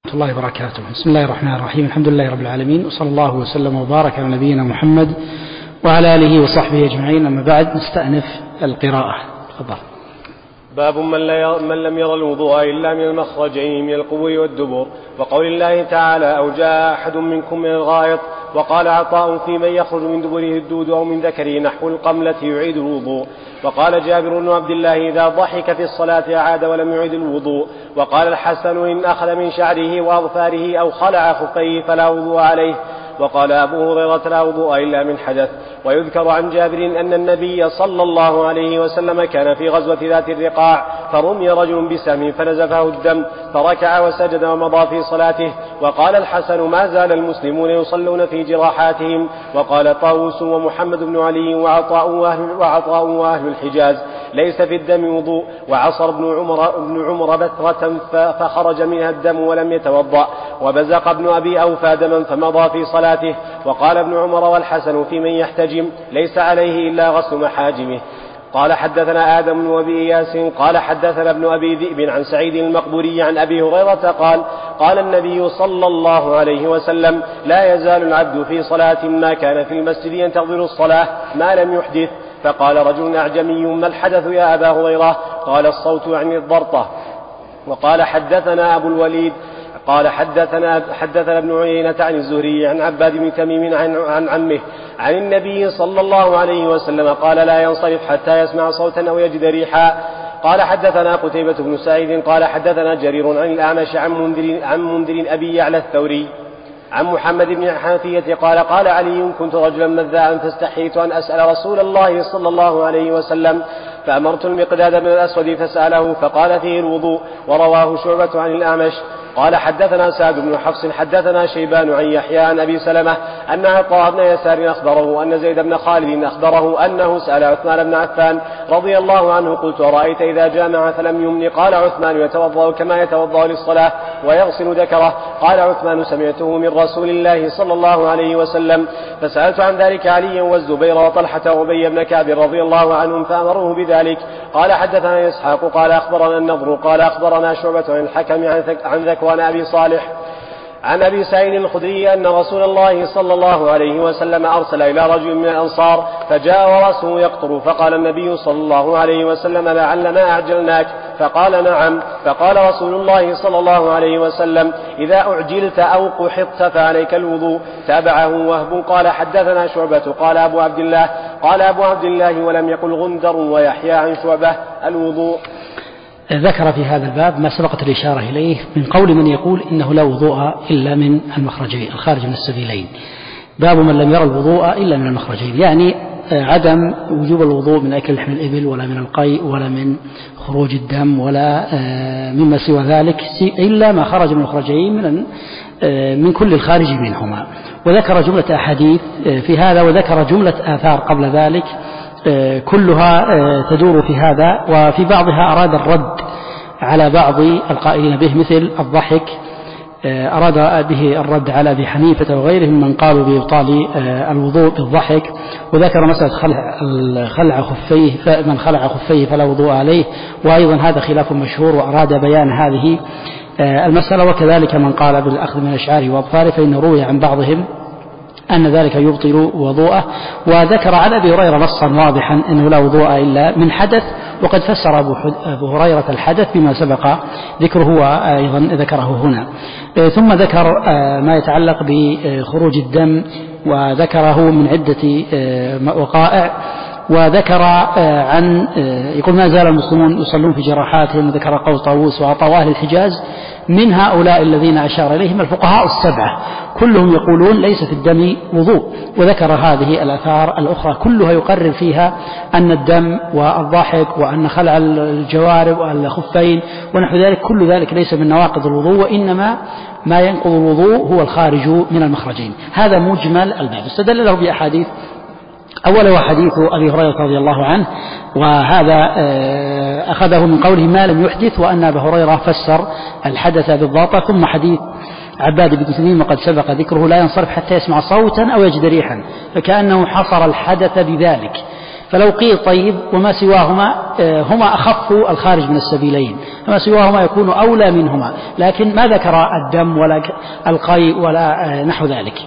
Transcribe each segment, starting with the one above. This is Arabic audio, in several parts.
الله وبركاته. بسم الله الرحمن الرحيم. الحمد لله رب العالمين، وصلى الله وسلم وبارك على نبينا محمد وعلى آله وصحبه أجمعين. أما بعد، نستأنف القراءة. تفضل. باب من لم ير الوضوء إلا من المخرجين من القبور والدبر، وقول الله تعالى: أو جاء أحد منكم من الغائط. وقال عطاء: في من يخرج من دبره الدود أو من ذكره نحو القملة يعيد الوضوء. وقال جابر بن عبد الله: إذا ضحك في الصلاة أعاد ولم يعيد الوضوء. وقال الحسن: إن أخذ من شعره وأظفاره أو خلع خفيه فلا وضوء عليه. وقال أبو هريرة: لا وضوء إلا من حدث. ويذكر عن جابر أن النبي صلى الله عليه وسلم كان في غزوة ذات الرقاع، فرمي رجل بسهم فنزفه الدم، فركع وسجد ومضى في صلاته. وقال الحسن: ما زال المسلمون يصلون في جراحاتهم. وقال طاووس ومحمد بن علي وعطاء وأهل الحجاز: ليس في الدم وضوء. وعصر ابن عمر بثرة فخرج منها الدم ولم يتوضأ. وبزق ابن أبي أوفى دما فمضى في صلاته. وقال ابن عمر والحسن: في من يحتجم ليس عليه إلا غسل محاجمه. قال حدثنا آدم بن أبي إياس قال حدثنا ابن أبي ذئب عن سعيد المقبوري عن أبي هريرة قال: قال النبي صلى الله عليه وسلم: لا يزال العبد في صلاة ما كان في المسجد ينتظر الصلاة ما لم يحدث. فقال رجل أعجمي: ما الحدث يا أبا هريرة؟ قال: الصوت يعني الضرطة. وقال حدثنا أبو الوليد قال حدثنا ابن عيينة عن الزهري عن عباد بن تميم عن عمه عن النبي صلى الله عليه وسلم قال: لا ينصرف حتى يسمع صوتا أو يجد ريحا. قال حدثنا قتيبة بن سعيد قال حدثنا جرير عن الأعمش عن منذر أبي يعلى الثوري عن محمد بن حنفية قال: قال علي: كنت رجلا مذاعا فاستحييت أن أسأل رسول الله صلى الله عليه وسلم، فأمرت المقداد بن الأسود فسأله فقال: فيه الوضوء. ورواه شعبة عن الأعمش. قال حدثنا سعد بن حفص حدثنا شيبان عن يحيى عن أبي سلمة أن عطاء بن يسار أخبره أن زيد بن خالد أخبره أنه سأل عثمان بن عفان رضي الله عنه: قلت: أرأيت إذا جامع فلم يمن؟ قال عثمان: يتوضأ كما يتوضأ للصلاة ويغسل ذكره. قال عثمان: سمعته من رسول الله صلى الله عليه وسلم. فسألت عن ذلك عليا والزبير وطلحة وأبي بن كعب رضي الله عنهم فأمروه بذلك. قال حدثنا إسحاق قال أخبرنا النضر قال أخبرنا شعبة عن الحكم عن ذكوان أبي صالح عن أبي سعيد الخدري أن رسول الله صلى الله عليه وسلم أرسل إلى رجل من الأنصار فجاء ورأسه يقطر، فقال النبي صلى الله عليه وسلم: لعلنا أعجلناك. فقال: نعم. فقال رسول الله صلى الله عليه وسلم: إذا أعجلت أو قحطت فعليك الوضوء. تابعه وهب قال حدثنا شعبة قال أبو عبد الله ولم يقل غندر ويحيى عن شعبة الوضوء. ذكر في هذا الباب ما سبقت الإشارة إليه من قول من يقول إنه لا وضوء إلا من المخرجين الخارج من السبيلين. باب من لم يرى الوضوء إلا من المخرجين، يعني عدم وجوب الوضوء من أكل لحم الإبل ولا من القيء ولا من خروج الدم ولا مما سوى ذلك إلا ما خرج من المخرجين من كل الخارج منهما. وذكر جملة أحاديث في هذا، وذكر جملة آثار قبل ذلك كلها تدور في هذا، وفي بعضها أراد الرد على بعض القائلين به مثل الضحك، أراد به الرد على أبي حنيفة وغيرهم من قالوا بإبطال الوضوء بالضحك. وذكر مسألة خلع خفيه، من خلع خفيه فلا وضوء عليه، وأيضا هذا خلاف مشهور، وأراد بيان هذه المسألة. وكذلك من قال بالأخذ من أشعاره وأظفاره، فإن روي عن بعضهم أن ذلك يبطل وضوءه. وذكر عن أبي هريرة نصا واضحا أنه لا وضوء إلا من حدث، وقد فسر أبو هريرة الحدث بما سبق ذكره وأيضا ذكره هنا. ثم ذكر ما يتعلق بخروج الدم، وذكره من عدة وقائع. وذكر عن يقول: ما زال المسلمون يصلون في جراحاتهم. وذكر قول طاووس وعطاء أهل الحجاز. من هؤلاء الذين أشار إليهم الفقهاء السبعة كلهم يقولون ليس في الدم وضوء. وذكر هذه الآثار الأخرى كلها يقرر فيها أن الدم والضاحك وأن خلع الجوارب والخفين ونحو ذلك كل ذلك ليس من نواقض الوضوء، وإنما ما ينقض الوضوء هو الخارج من المخرجين. هذا مجمل الباب. استدل له بأحاديث. أوله حديث أبي هريرة رضي الله عنه، وهذا أخذه من قوله ما لم يحدث، وأن أبا هريرة فسر الحدث بالضاطة. ثم حديث عباد بن تميم وقد سبق ذكره: لا ينصرف حتى يسمع صوتا أو يجد ريحا، فكأنه حصر الحدث بذلك. فلو قيل طيب وما سواهما هما أخف الخارج من السبيلين، فما سواهما يكون أولى منهما، لكن ما ذكر الدم ولا القيء ولا نحو ذلك.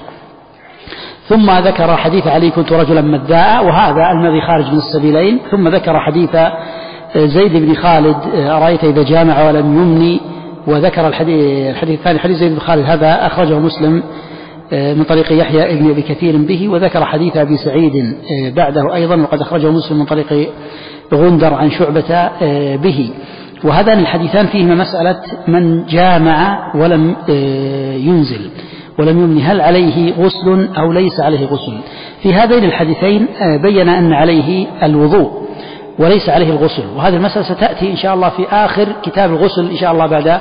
ثم ذكر حديث علي كنت رجلا مداء، وهذا الذي خارج من السبيلين. ثم ذكر حديث زيد بن خالد أرأيت إذا جامع ولم يمني، وذكر الحديث الثاني حديث زيد بن خالد هذا أخرجه مسلم من طريق يحيى بن أبي كثير به. وذكر حديث أبي سعيد بعده أيضا وقد أخرجه مسلم من طريق غندر عن شعبة به. وهذان الحديثان فيهما مسألة من جامع ولم ينزل ولم يمني هل عليه غسل أو ليس عليه غسل. في هذين الحديثين بين أن عليه الوضوء وليس عليه الغسل، وهذه المسألة ستأتي إن شاء الله في آخر كتاب الغسل إن شاء الله بعد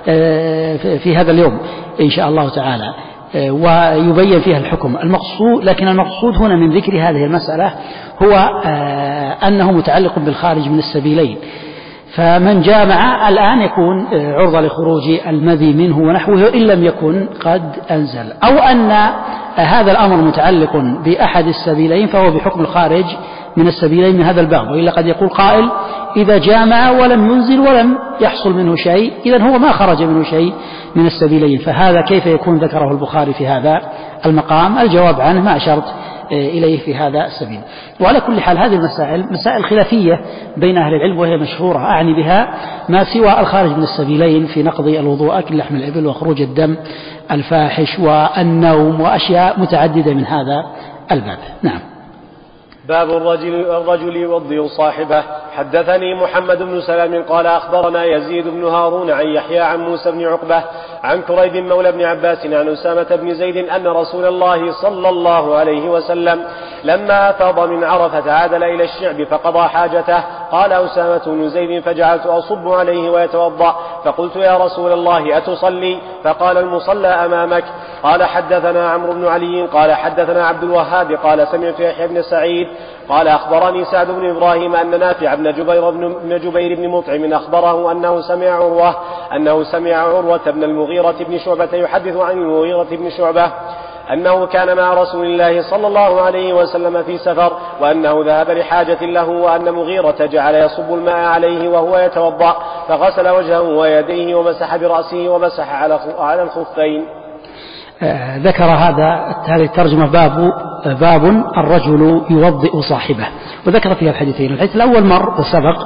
في هذا اليوم إن شاء الله تعالى، ويبين فيها الحكم المقصود. لكن المقصود هنا من ذكر هذه المسألة هو أنه متعلق بالخارج من السبيلين، فمن جامع الآن يكون عرضة لخروج المذي منه ونحوه إن لم يكن قد أنزل، أو أن هذا الأمر متعلق بأحد السبيلين فهو بحكم الخارج من السبيلين من هذا الباب. وإلا قد يقول قائل إذا جامع ولم ينزل ولم يحصل منه شيء إذن هو ما خرج منه شيء من السبيلين، فهذا كيف يكون ذكره البخاري في هذا المقام؟ الجواب عنه ما أشرت إليه في هذا السبيل. وعلى كل حال هذه المسائل مسائل خلافية بين أهل العلم، وهي مشهورة أعني بها ما سوى الخارج من السبيلين في نقض الوضوء، أكل لحم الإبل وخروج الدم الفاحش والنوم وأشياء متعددة من هذا الباب. نعم. باب الرجل يوضئ صاحبه. حدثني محمد بن سلام قال أخبرنا يزيد بن هارون عن يحيى عن موسى بن عقبة عن كريب مولى بن عباس عن أسامة بن زيد أن رسول الله صلى الله عليه وسلم لما أفاض من عرفة عادل إلى الشعب فقضى حاجته. قال أسامة بن زيد فجعلت أصب عليه ويتوضأ، فقلت يا رسول الله أتصلي؟ فقال المصلى أمامك. قال حدثنا عمرو بن علي قال حدثنا عبد الوهاب قال سمعت يحيى بن سعيد قال أخبرني سعد بن إبراهيم أن نافع بن جبير بن مطعم أخبره أنه سمع عروة بن المغيرة بن شعبة يحدث عن المغيرة بن شعبة أنه كان مع رسول الله صلى الله عليه وسلم في سفر، وأنه ذهب لحاجة له، وأن مغيرة جعل يصب الماء عليه وهو يتوضأ، فغسل وجهه ويديه ومسح برأسه ومسح على الخفين. ذكر هذه الترجمة باب الرجل يوضئ صاحبه، وذكر فيها الحديثين. الحديث الأول مر وسبق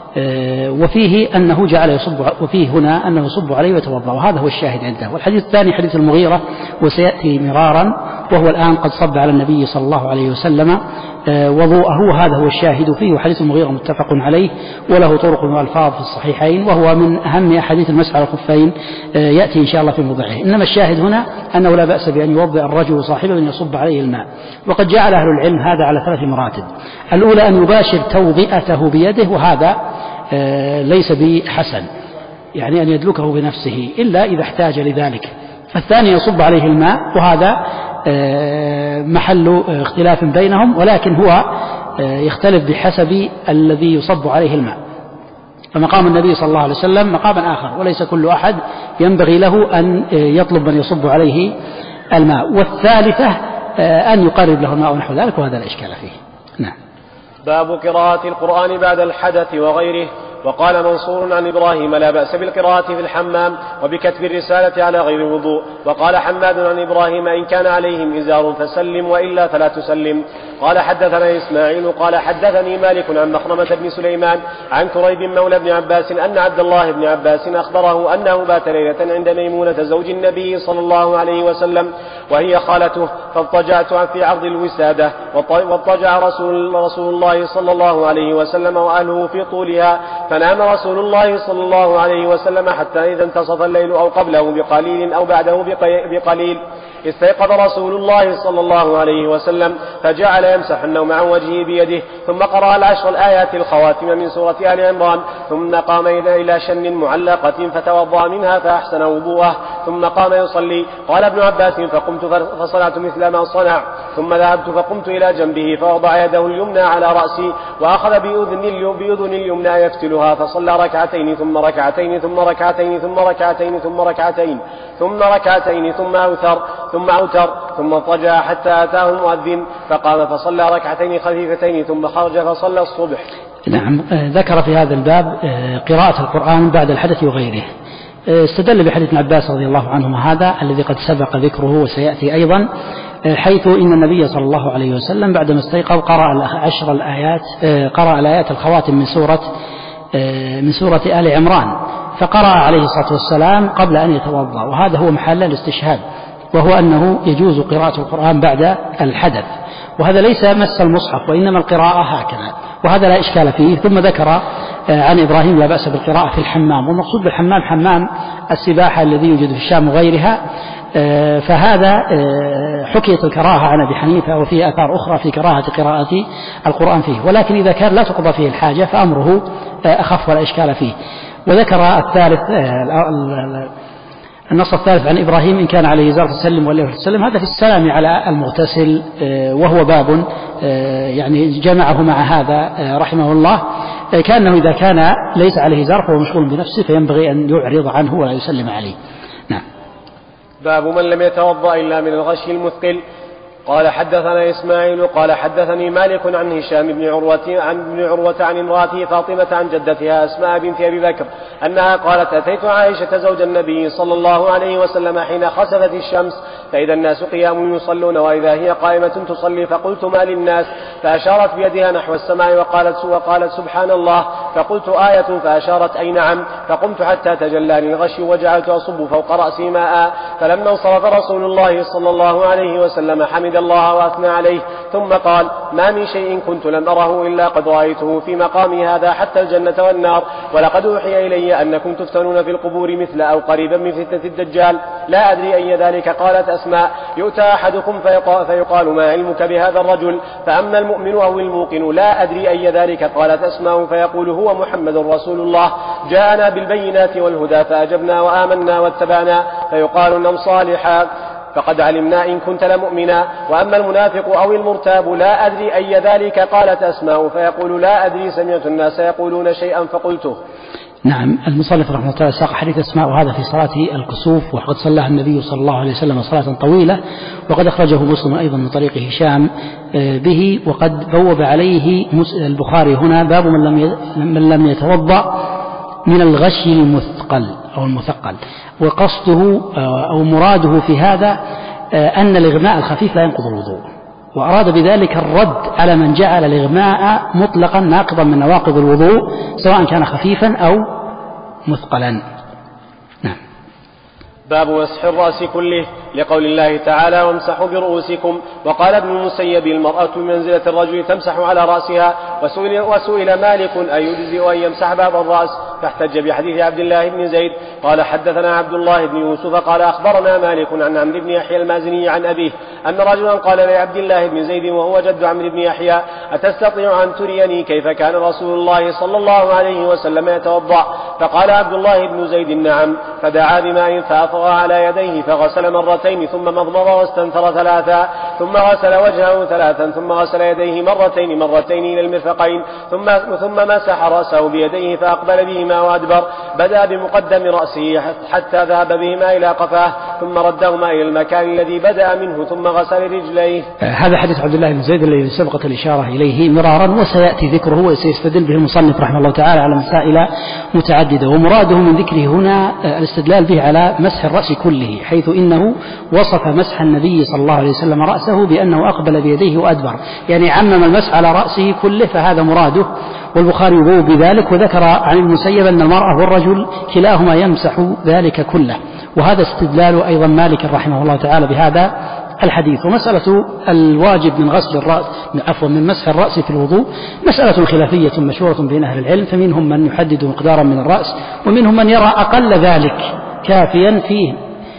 وفيه أنه جعل يصب، وفيه هنا أنه يصب عليه ويتوضأ، وهذا هو الشاهد عنده. والحديث الثاني حديث المغيرة وسيأتي مرارا، وهو الآن قد صب على النبي صلى الله عليه وسلم وضوءه، وهذا هو الشاهد فيه. وحديث المغيرة متفق عليه وله طرق وألفاظ في الصحيحين، وهو من أهم أحاديث المسح على الخفين، يأتي إن شاء الله في موضعه. إنما الشاهد هنا أنه لا بأس بأن يوضئ الرجل صاحبه من يصب عليه الماء. وقد جعل أهل العلم هذا على 3 مراتب. الأولى أن يباشر توضئته بيده، وهذا ليس بحسن، يعني أن يدلكه بنفسه إلا إذا احتاج لذلك. الثاني يصب عليه الماء، وهذا محل اختلاف بينهم، ولكن هو يختلف بحسب الذي يصب عليه الماء. فمقام النبي صلى الله عليه وسلم مقام آخر، وليس كل أحد ينبغي له أن يطلب من يصب عليه الماء. والثالثة أن يقرب له الماء ونحو ذلك، وهذا لا إشكال فيه. نعم. باب قراءة القرآن بعد الحدث وغيره. وقال منصور عن إبراهيم لا بأس بالقراءة في الحمام وبكتب الرسالة على غير وضوء. وقال حماد عن إبراهيم إن كان عليهم إزار فسلم وإلا فلا تسلم. قال حدثنا إسماعيل قال حدثني مالك عن مخرمة بن سليمان عن كريب مولى بن عباس أن عبد الله بن عباس أخبره أنه بات ليلة عند ميمونة زوج النبي صلى الله عليه وسلم وهي خالته، فاضطجعت في عرض الوسادة، واضطجع رسول الله صلى الله عليه وسلم وأهله في طولها، فنام رسول الله صلى الله عليه وسلم حتى إذا انتصف الليل أو قبله بقليل أو بعده بقليل. استيقظ رسول الله صلى الله عليه وسلم فجعل يمسح النوم عن وجهه بيده، ثم قرأ 10 الآيات الخواتم من سورة آل عمران، ثم قام إلى شن معلقة فتوضأ منها فأحسن وضوءه، ثم قام يصلي. قال ابن عباس فقمت فصنعت مثل ما صنع، ثم ذهبت فقمت إلى جنبه فوضع يده اليمنى على رأسي وأخذ بأذن اليمنى يفتلها، فصلى ركعتين ثم ركعتين ثم ركعتين ثم ركعتين ثم ركعتين ثم ركعتين ثم أوتر، ثم أوتر ثم اضطجع حتى أتاه مؤذن فقام فصلى ركعتين خفيفتين ثم خرج فصلى الصبح. نعم. ذكر في هذا الباب قراءة القرآن بعد الحدث وغيره. استدل بحديث ابن عباس رضي الله عنهما هذا الذي قد سبق ذكره وسيأتي أيضا، حيث إن النبي صلى الله عليه وسلم بعدما استيقظ قرأ الآيات الخواتم من سورة آل عمران، فقرأ عليه الصلاة والسلام قبل أن يتوضأ، وهذا هو محل الاستشهاد، وهو أنه يجوز قراءة القرآن بعد الحدث، وهذا ليس مس المصحف وإنما القراءة هكذا، وهذا لا إشكال فيه. ثم ذكر عن إبراهيم لا بأس بالقراءة في الحمام، والمقصود بالحمام حمام السباحة الذي يوجد في الشام وغيرها، فهذا حكيت الكراهة عن أبي حنيفة، وفيه آثار أخرى في كراهة قراءة القرآن فيه، ولكن إذا كان لا تقضى فيه الحاجة فأمره أخف ولا إشكال فيه. وذكر النص الثالث عن إبراهيم إن كان عليه إزار فسلم ولا يسلم، هذا في السلام على المغتسل، وهو باب يعني جمعه مع هذا رحمه الله، كأنه إذا كان ليس عليه إزار فهو مشغول بنفسه فينبغي أن يعرض عنه ولا يسلم عليه. نعم. باب من لم يتوضأ إلا من الغش المثقل. قال حدثنا إسماعيل قال حدثني مالك عن هشام بن عروة عن امرأته فاطمة عن جدتها أسماء بنت أبي بكر أنها قالت أتيت عائشة زوج النبي صلى الله عليه وسلم حين خسفت الشمس فإذا الناس قيام يصلون وإذا هي قائمة تصلي، فقلت ما للناس؟ فأشارت بيدها نحو السماء وقالت سبحان الله، فقلت آية؟ فأشارت أي نعم، فقمت حتى تجلى للغش وجعلت أصب فوق رأسي ماء، فلما انصرف رسول الله صلى الله عليه وسلم حمد الله وأثنى عليه ثم قال ما من شيء كنت لم أره إلا قد رأيته في مقامي هذا حتى الجنة والنار، ولقد أوحي إلي أنكم تفتنون في القبور مثل أو قريبا من فتنة الدجال، لا أدري أي ذلك. قالت أسماء يؤتى أحدكم فيقال ما علمك بهذا الرجل؟ فأما المؤمن أو الموقن لا أدري أي ذلك. قالت أسماء فيقول هو محمد رسول الله جاءنا بالبينات والهدى فأجبنا وآمنا واتبعنا، فيقال نم صالحا فقد علمنا إن كنت لمؤمنا. وأما المنافق أو المرتاب لا أدري أي ذلك. قالت أسماء فيقول لا أدري سمعت الناس يقولون شيئا فقلته. نعم. المصنف رحمه الله ساق حديث أسماء وهذا في صلاة الكسوف، وقد صلىها النبي صلى الله عليه وسلم صلاة طويلة، وقد أخرجه مسلم أيضا من طريق هشام به، وقد بوب عليه البخاري هنا باب من لم يتوضأ من الغش المثقل أو المثقل، وقصده أو مراده في هذا أن الإغماء الخفيف لا ينقض الوضوء، وأراد بذلك الرد على من جعل الإغماء مطلقا ناقضا من نواقض الوضوء سواء كان خفيفا أو مثقلا. نعم. باب مسح الرأس كله، لقول الله تعالى وامسحوا برؤوسكم. وقال ابن المسيب المرأة بمنزلة الرجل تمسح على رأسها. وسئل مالك أيجزئ أن يمسح بعض الرأس؟ فاحتج بحديث عبد الله بن زيد. قال حدثنا عبد الله بن يوسف قال أخبرنا مالك عن عمرو بن يحيى المازني عن أبيه أن رجلا قال لعبد الله بن زيد وهو جد عمرو بن يحيى أتستطيع أن تريني كيف كان رسول الله صلى الله عليه وسلم يتوضأ؟ فقال عبد الله بن زيد نعم، فدعا بماء فأفرغ على يديه فغسل مرتين ثم مضمض واستنثر ثلاثا ثم غسل وجهه ثلاثا ثم غسل يديه مرتين إلى المرفقين ثم مسح رأسه بيديه فأقبل بهما وأدبر، بدأ بمقدم رأسه حتى ذهب بهما إلى قفاه ثم ردهما إلى المكان الذي بدأ منه ثم غسل رجليه. هذا حديث عبد الله بن زيد الذي سبقت الإشارة إليه مرارا وسيأتي ذكره وسيستدل به المصنف رحمه الله تعالى على مسائل متعددة، ومراده من ذكره هنا الاستدلال به على مسح الرأس كله، حيث إنه وصف مسح النبي صلى الله عليه وسلم رأسه بأنه أقبل بيديه وأدبر، يعني عمم المسح على رأسه كله، فهذا مراده. والبخاري يبوب بذلك، وذكر عن المسيب أن المرأة والرجل كلاهما يمسح ذلك كله، وهذا استدلال أيضا مالك رحمه الله تعالى بهذا الحديث. ومسألة الواجب من غسل الرأس من مسح الرأس في الوضوء مسألة خلافية مشهورة بين أهل العلم، فمنهم من يحدد مقدارا من الرأس ومنهم من يرى أقل ذلك كافيا فيه،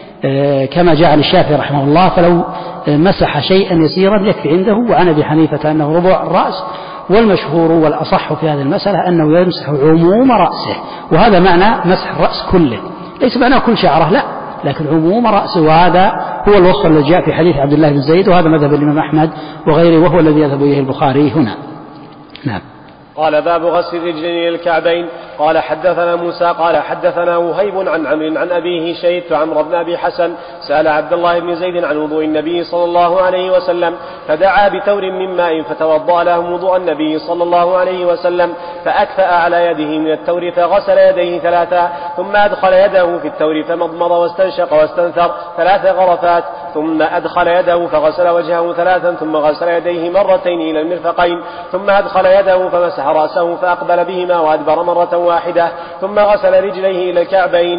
كما جاء عن الشافعي رحمه الله فلو مسح شيئا يسيرا يكفي عنده، وعن أبي حنيفة أنه ربع الرأس، والمشهور والأصح في هذه المسألة أنه يمسح عموم رأسه، وهذا معنى مسح الرأس كله، ليس معنى كل شعره لا، لكن عموم رأسه، وهذا هو الوصف الذي جاء في حديث عبد الله بن زيد، وهذا مذهب الإمام أحمد وغيره، وهو الذي يذهب إليه البخاري هنا. نعم. قال باب غسل الرجلين إلى الكعبين. قال حدثنا موسى قال حدثنا وهيب عن عمرو عن أبيه شهدت عمرو بن أبي حسن سأل عبد الله بن زيد عن وضوء النبي صلى الله عليه وسلم فدعا بتور من ماء فتوضأ لهم وضوء النبي صلى الله عليه وسلم فأكفأ على يده من التور فغسل يديه 3 ثم أدخل يده في التور فمضمض واستنشق واستنثر 3 غرفات ثم أدخل يده فغسل وجهه 3 ثم غسل يديه مرتين إلى المرفقين ثم أدخل يده فمسح رأسه فأقبل بهما وأدبر مرة واحدة ثم غسل رجليه إلى الكعبين.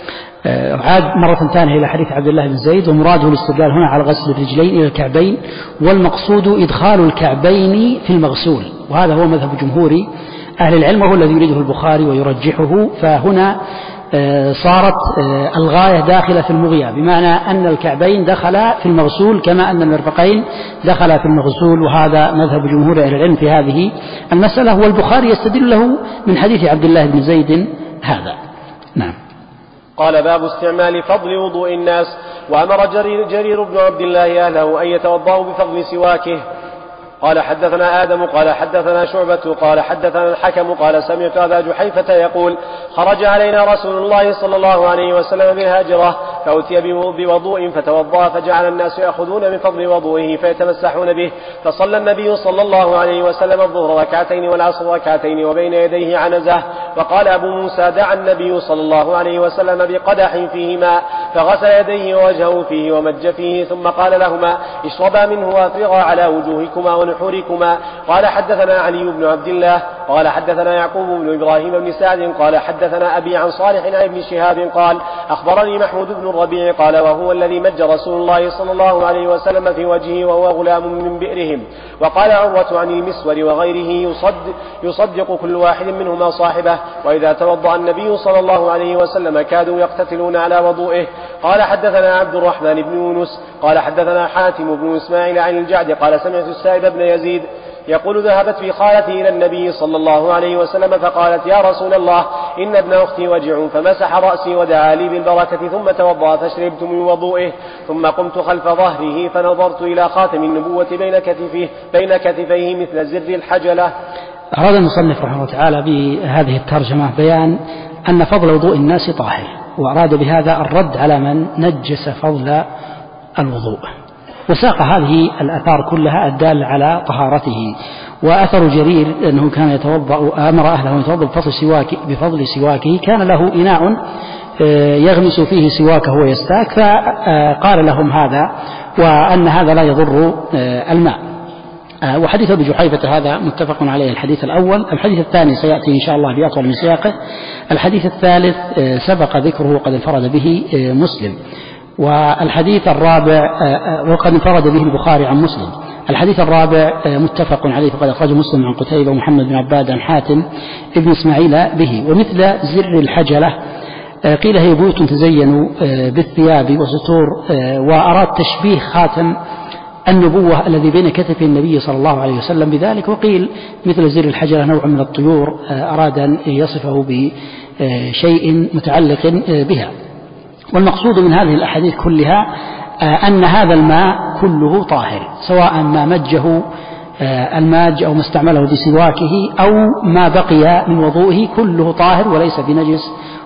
عاد مرة ثانية إلى حديث عبد الله بن زيد، ومراده الاستدلال هنا على غسل الرجلين إلى الكعبين، والمقصود إدخال الكعبين في المغسول، وهذا هو مذهب جمهور أهل العلم وهو الذي يريده البخاري ويرجحه. فهنا صارت الغاية داخلة في المغية، بمعنى أن الكعبين دخلا في المغسول كما أن المرفقين دخلا في المغسول، وهذا مذهب جمهور أهل العلم في هذه المسألة، والبخاري يستدل له من حديث عبد الله بن زيد هذا. نعم. قال باب استعمال فضل وضوء الناس. وأمر جرير بن عبد الله أهله أن يتوضأوا بفضل سواكه. قال حدثنا آدم قال حدثنا شعبة قال حدثنا الحكم قال سمعت أبا جحيفة يقول خرج علينا رسول الله صلى الله عليه وسلم بالهاجرة فأتي بوضوء فتوضأ فجعل الناس يأخذون من فضل وضوئه فيتمسحون به، فصلى النبي صلى الله عليه وسلم الظهر 2 والعصر 2 وبين يديه عنزة. وقال أبو موسى دعا النبي صلى الله عليه وسلم بقدح فيه ماء فغسل يديه ووجهه فيه ومج فيه ثم قال لهما اشربا منه وافرغا على وجوهكما ونحوركما. قال حدثنا علي بن عبد الله قال حدثنا يعقوب بن إبراهيم بن سعد قال حدثنا أبي عن صالح عن ابن شهاب قال أخبرني محمود بن الربيع قال وهو الذي مج رسول الله صلى الله عليه وسلم في وجهه وهو غلام من بئرهم. وقال عروة عن المسور وغيره يصدق كل واحد منهما صاحبه، وإذا توضأ النبي صلى الله عليه وسلم كادوا يقتتلون على وضوئه. قال حدثنا عبد الرحمن بن يونس قال حدثنا حاتم بن إسماعيل عن الجعد قال سمعت السائب بن يزيد يقول ذهبت في خالتي إلى النبي صلى الله عليه وسلم فقالت يا رسول الله إن ابن أختي وجع، فمسح رأسي ودعا لي بالبركة ثم توضأ فشربت من وضوئه، ثم قمت خلف ظهره فنظرت إلى خاتم النبوة بين كتفيه مثل زر الحجلة. أراد المصنف رحمه الله تعالى بهذه الترجمة بيان أن فضل وضوء الناس طاهر، وأراد بهذا الرد على من نجس فضل الوضوء، وساق هذه الآثار كلها الدالة على طهارته. وأثر جرير أنه كان يتوضأ أمر أهله أن يتوضأ بفضل سواكه، كان له إناء يغمس فيه سواكه ويستاك، فقال لهم هذا وأن هذا لا يضر الماء. وحديث أبي جحيفة هذا متفق عليه الحديث الأول. الحديث الثاني سيأتي إن شاء الله بأطول من سياقه. الحديث الثالث سبق ذكره وقد انفرد به مسلم، والحديث الرابع وقد انفرد به البخاري عن مسلم. الحديث الرابع متفق عليه فقد أخرجه مسلم عن قتيبة ومحمد بن عباد عن حاتم ابن إسماعيل به. ومثل زر الحجلة قيل هي بيوت تزين بالثياب وستور، وأراد تشبيه خاتم النبوة الذي بين كتف النبي صلى الله عليه وسلم بذلك. وقيل مثل زر الحجلة نوع من الطيور، أراد أن يصفه بشيء متعلق بها. والمقصود من هذه الأحاديث كلها أن هذا الماء كله طاهر، سواء ما مجه الماج أو ما استعمله بسواكه أو ما بقي من وضوئه، كله طاهر وليس بنجس،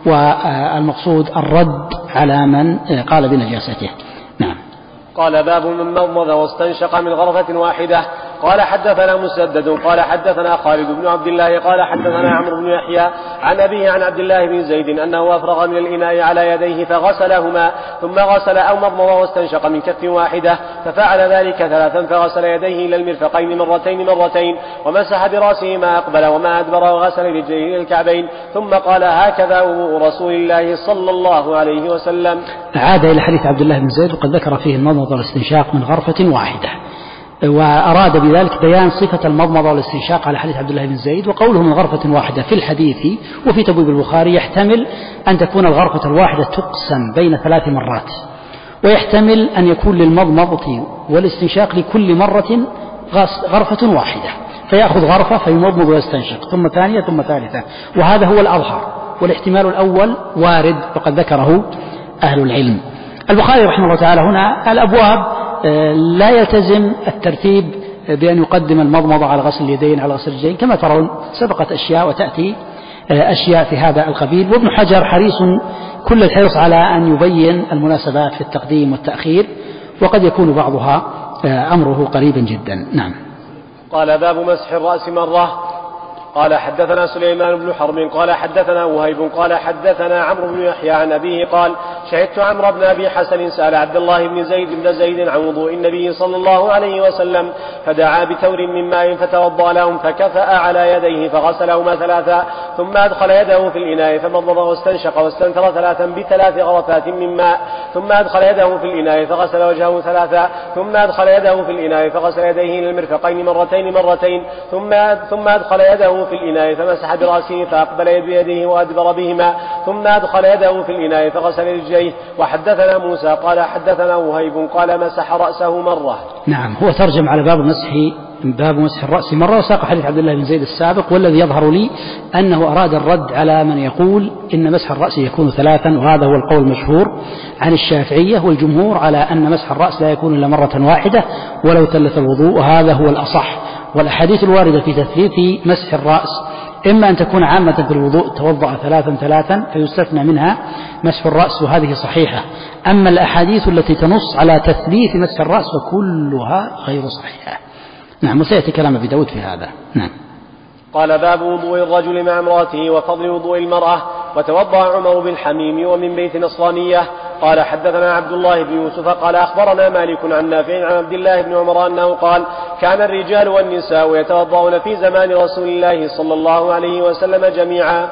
والمقصود الرد على من قال بنجاسته. نعم. قال باب من مضمض واستنشق من غرفة واحدة. قال حدثنا مسدد قال حدثنا خالد بن عبد الله قال حدثنا عمرو بن يحيى عن أبيه عن عبد الله بن زيد أنه أفرغ من الإناء على يديه فغسلهما، ثم غسل أو مضمض واستنشق من كف واحدة، ففعل ذلك 3 فغسل يديه إلى المرفقين مرتين ومسح برأسه ما أقبل وما أدبر وغسل رجليه إلى الكعبين، ثم قال هكذا وضوء رسول الله صلى الله عليه وسلم. عاد إلى حديث عبد الله بن زيد وقد ذكر فيه المضمض والاستنشاق من غرفة واحدة، وأراد بذلك بيان صفة المضمضة والاستنشاق على حديث عبد الله بن زيد. وقوله من غرفة واحدة في الحديث وفي تبويب البخاري يحتمل أن تكون الغرفة الواحدة تقسم بين 3 مرات، ويحتمل أن يكون للمضمضة والاستنشاق لكل مرة غرفة واحدة، فيأخذ غرفة فيمضمض ويستنشق ثم ثانية ثم ثالثة، وهذا هو الأظهر، والاحتمال الأول وارد وقد ذكره أهل العلم. البخاري رحمه الله تعالى هنا الأبواب لا يلتزم الترتيب بأن يقدم المضمضة على غسل اليدين على غسل الرجلين، كما ترون سبقت أشياء وتأتي أشياء في هذا القبيل. وابن حجر حريص كل الحرص على أن يبين المناسبات في التقديم والتأخير، وقد يكون بعضها أمره قريبا جدا. نعم. قال باب مسح الرأس مرة. قال حدثنا سليمان بن حرب قال حدثنا وهيب قال حدثنا عمرو بن يحيى عن أبيه قال شهدت عمرو بن أبي حسن سأل عبد الله بن زيد عن وضوء النبي صلى الله عليه وسلم فدعا بتور من ماء فتوضأ لهم فكفأ على يديه فغسلهما ثلاثا ثم أدخل يده في الإناء فمضمض واستنشق واستنثر ثلاثا بثلاث غرفات من ماء ثم أدخل يده في الإناء فغسل وجهه ثلاثا ثم أدخل يده في الإناء فغسل يديه إلى المرفقين مرتين ثم أدخل يده في الإناء فمسح برأسه فأقبل بيده وأدبر بهما ثم أدخل يده في الإناء فغسل رجليه. وحدثنا موسى قال حدثنا وهيب قال مسح رأسه مرة. نعم. هو ترجم على باب مسح الرأس مرة، وساق حديث عبد الله بن زيد السابق، والذي يظهر لي أنه أراد الرد على من يقول إن مسح الرأس يكون ثلاثا، وهذا هو القول المشهور عن الشافعية والجمهور على أن مسح الرأس لا يكون إلا مرة واحدة ولو ثلث الوضوء، وهذا هو الأصح. والأحاديث الواردة في تثليث مسح الرأس إما أن تكون عامة في الوضوء توضأ ثلاثا فيستثنى منها مسح الرأس، وهذه صحيحة. أما الأحاديث التي تنص على تثليث مسح الرأس فكلها غير صحيحة. نعم. وسيأتي كلام أبي داود في هذا. نعم. قال باب وضوء الرجل مع امرأته وفضل وضوء المرأة. وتوضأ عمر بالحميم ومن بيت نصرانية. قال حدثنا عبد الله بن يوسف قال أخبرنا مالك عن نافع عن عبد الله بن عمر أنه قال كان الرجال والنساء يتوضأون في زمان رسول الله صلى الله عليه وسلم جميعا.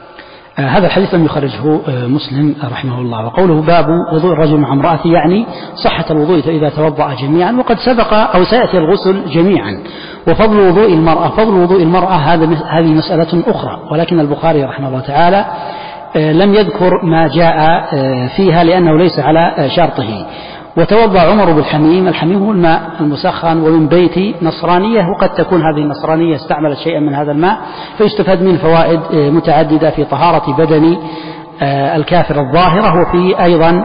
هذا الحديث لم يخرجه مسلم رحمه الله. وقوله باب وضوء الرجل مع امرأته يعني صحة الوضوء إذا توضأ جميعا، وقد سبق أو سيأتي الغسل جميعا. وفضل وضوء المرأة، فضل وضوء المرأة هذه مسألة أخرى، ولكن البخاري رحمه الله تعالى لم يذكر ما جاء فيها لأنه ليس على شرطه. وتوضأ عمر بالحميم، الحميم هو الماء المسخن، ومن بيت نصرانية، وقد تكون هذه النصرانية استعملت شيئا من هذا الماء، فيستفاد منه فوائد متعددة في طهارة بدن الكافر الظاهرة، وفي أيضا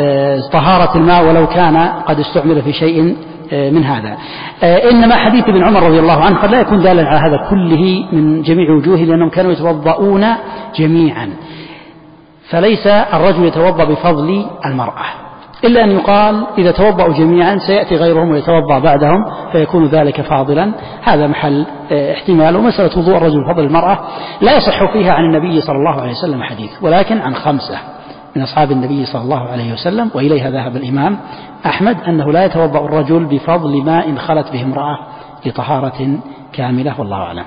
طهارة الماء ولو كان قد استعمل في شيء من هذا. إنما حديث ابن عمر رضي الله عنه قد لا يكون دالا على هذا كله من جميع وجوهه، لأنهم كانوا يتوضؤون جميعا، فليس الرجل يتوضأ بفضل المرأة، إلا أن يقال إذا توضأوا جميعا سيأتي غيرهم ويتوضأ بعدهم فيكون ذلك فاضلا. هذا محل احتمال. ومسألة وضوء الرجل بفضل المرأة لا يصح فيها عن النبي صلى الله عليه وسلم حديث، ولكن عن 5 من أصحاب النبي صلى الله عليه وسلم، وإليها ذهب الإمام أحمد أنه لا يتوضأ الرجل بفضل ماء خلت به امرأة لطهارة كاملة، والله أعلم.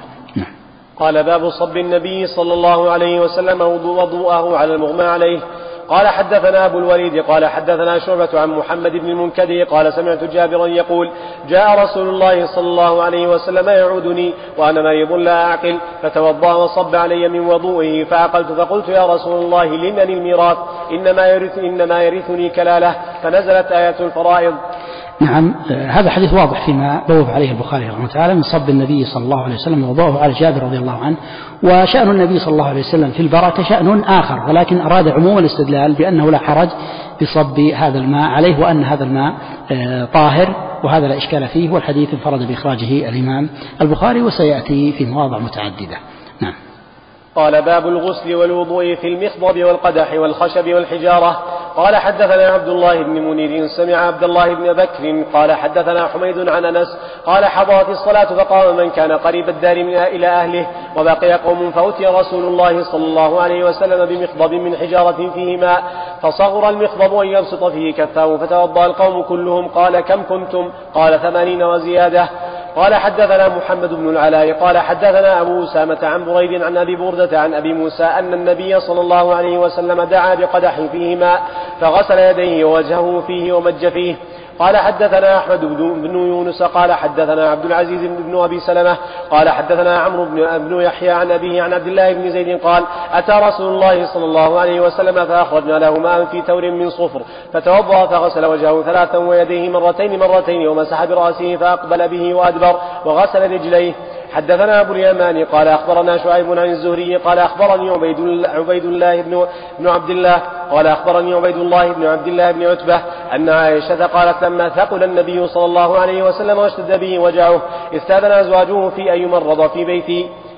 قال باب صب النبي صلى الله عليه وسلم وضوءه على المغمى عليه. قال حدثنا أبو الوليد قال حدثنا شعبة عن محمد بن المنكدر قال سمعت جابرا يقول جاء رسول الله صلى الله عليه وسلم يعودني وأنا مريض لا أعقل، فتوضأ وصب علي من وضوئه فعقلت، فقلت يا رسول الله لمن الميراث؟ إنما يرثني كلالة، فنزلت آية الفرائض. نعم. هذا حديث واضح فيما بوب عليه البخاري رحمه الله تعالى من صب النبي صلى الله عليه وسلم وضوءه على جابر رضي الله عنه. وشأن النبي صلى الله عليه وسلم في البركة شأن آخر، ولكن أراد عموم الاستدلال بأنه لا حرج بصب هذا الماء عليه، وأن هذا الماء طاهر، وهذا لا إشكال فيه، والحديث انفرد بإخراجه الإمام البخاري، وسيأتي في مواضع متعددة. نعم. قال باب الغسل والوضوء في المخضب والقدح والخشب والحجارة. قال حدثنا عبد الله بن منير سمع عبد الله بن بكر قال حدثنا حميد عن أنس قال حضرت الصلاة فقام من كان قريب الدار إلى أهله وبقي قوم، فأتي رسول الله صلى الله عليه وسلم بمخضب من حجارة فيه ماء، فصغر المخضب أن يبسط فيه كفاه، فتوضأ القوم كلهم. قال كم كنتم؟ قال 80 وزيادة. قال حدثنا محمد بن العلاء قال حدثنا أبو أسامة عن بريد عن أبي بردة عن أبي موسى أن النبي صلى الله عليه وسلم دعا بقدح فيه ماء فغسل يديه ووجهه فيه ومج فيه. قال حدثنا أحمد بن يونس قال حدثنا عبد العزيز بن أبي سلمة قال حدثنا عمرو بن يحيى عن أبيه عن عبد الله بن زيد قال أتى رسول الله صلى الله عليه وسلم فأخرجنا له ماء في تور من صفر، فتوضأ فغسل وجهه 3 ويديه مرتين ومسح برأسه فأقبل به وأدبر وغسل رجليه. حدثنا أبو اليمان قال أخبرنا شعيب عن الزهري قال أخبرني عبيد الله بن عبد الله قال أخبرني عبيد الله بن عبد الله بن عتبة أن عائشة قالت لما ثقل النبي صلى الله عليه وسلم واشتد به وجعه استأذن أزواجه في أن يمرض في بيتي.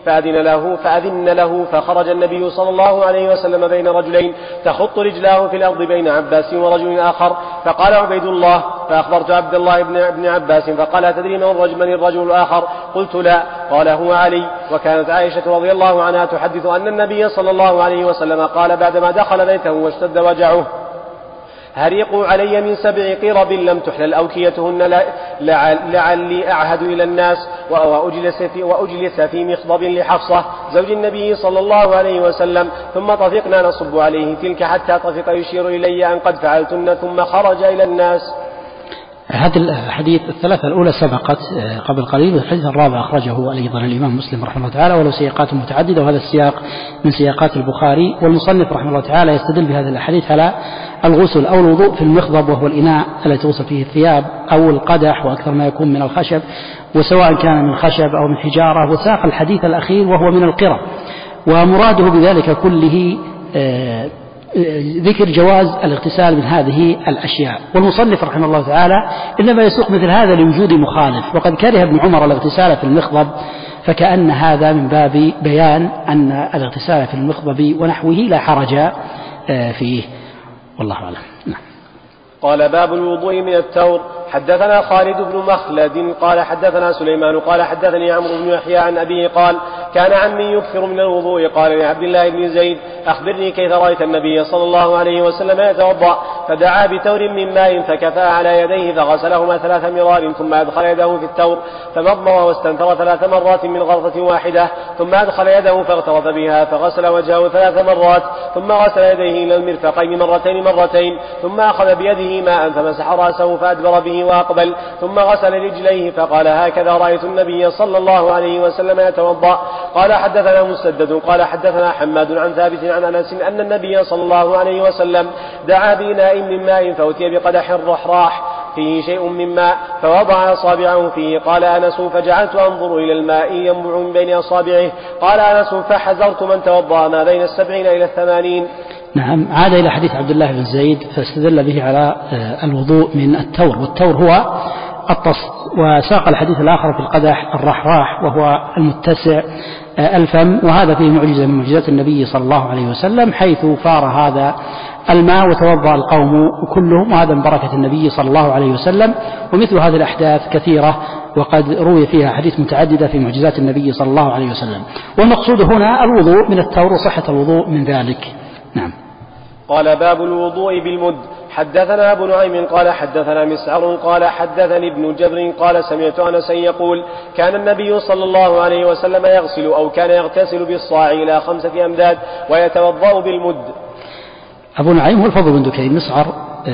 فأذن له فخرج النبي صلى الله عليه وسلم بين رجلين تخط رجلاه في الأرض بين عباس ورجل آخر، فقال عبيد الله، فأخبرت عبد الله بن عباس فقال: أتدري من الرجل الآخر؟ قلت: لا. قال: هو علي. وكانت عائشة رضي الله عنها تحدث أن النبي صلى الله عليه وسلم قال بعدما دخل بيته واشتد وجعه: هريقوا علي من 7 قرب لم تحلل أوكيتهن لعلي أعهد إلى الناس. وأجلس في مخضب لحفصة زوج النبي صلى الله عليه وسلم، ثم طفقنا نصب عليه تلك حتى طفق يشير إلي أن قد فعلتن، ثم خرج إلى الناس. هذه الحديث الثلاثة الأولى سبقت قبل قليل، والحديث الرابع أخرجه أيضا الإمام مسلم رحمه الله تعالى، وله سياقات متعددة، وهذا السياق من سياقات البخاري. والمصنف رحمه الله تعالى يستدل بهذه الأحاديث على الغسل أو الوضوء في المخضب، وهو الإناء الذي تغسل فيه الثياب، أو القدح وأكثر ما يكون من الخشب، وسواء كان من خشب أو من حجارة. وساق الحديث الأخير وهو من القرى، ومراده بذلك كله ذكر جواز الاغتسال من هذه الأشياء. والمصنف رحمه الله تعالى إنما يسوق مثل هذا لوجود مخالف، وقد كره ابن عمر الاغتسال في المخضب، فكأن هذا من باب بيان أن الاغتسال في المخضب ونحوه لا حرج فيه، والله أعلم. نعم. قال: باب الوضوء من التور. حدثنا خالد بن مخلد قال حدثنا سليمان قال حدثني عمرو بن يحيى عن أبيه قال: كان عمي يكثر من الوضوء، قال لعبد الله بن زيد: أخبرني كيف رأيت النبي صلى الله عليه وسلم يتوضأ؟ فدعا بتور من ماء فكفى على يديه فغسلهما 3 مرار، ثم أدخل يده في التور فمضمض واستنثر 3 مرات من غرفة واحدة، ثم أدخل يده فاغترف بها فغسل وجهه 3 مرات، ثم غسل يديه إلى المرفقين مرتين، ثم أخذ بيده ماء فمسح رأسه فأدبر به وأقبل، ثم غسل رجليه، فقال: هكذا رأيت النبي صلى الله عليه وسلم يتوضأ. قال: حدثنا مسدد قال حدثنا حماد عن ثابت عن أنس أن النبي صلى الله عليه وسلم دعا بإناء من ماء فأتي بقدح رحراح فيه شيء من ماء فوضع أصابعه فيه. قال أنس: فجعلت أنظر إلى الماء ينبع من بين أصابعه. قال أنس: فحذرت من توضأ ما بين 70 إلى 80. نعم. عاد إلى حديث عبد الله بن زيد فاستدل به على الوضوء من التور، والتور هو الطست. وساق الحديث الآخر في القدح الرحراح وهو المتسع الفم، وهذا فيه معجزة من معجزات النبي صلى الله عليه وسلم، حيث فار هذا الماء وتوضأ القوم كلهم، وهذا من بركة النبي صلى الله عليه وسلم. ومثل هذه الأحداث كثيرة، وقد روي فيها حديث متعددة في معجزات النبي صلى الله عليه وسلم. والمقصود هنا الوضوء من التور وصحة الوضوء من ذلك. نعم. قال: باب الوضوء بالمد. حدثنا أبو نعيم قال حدثنا مسعر قال حدثني ابن جبر قال: سمعت أنسا يقول: كان النبي صلى الله عليه وسلم يغسل أو كان يغتسل بالصاع إلى 5 أمداد ويتوضأ بالمد. أبو نعيم هو الفضل بن دكين، مسعر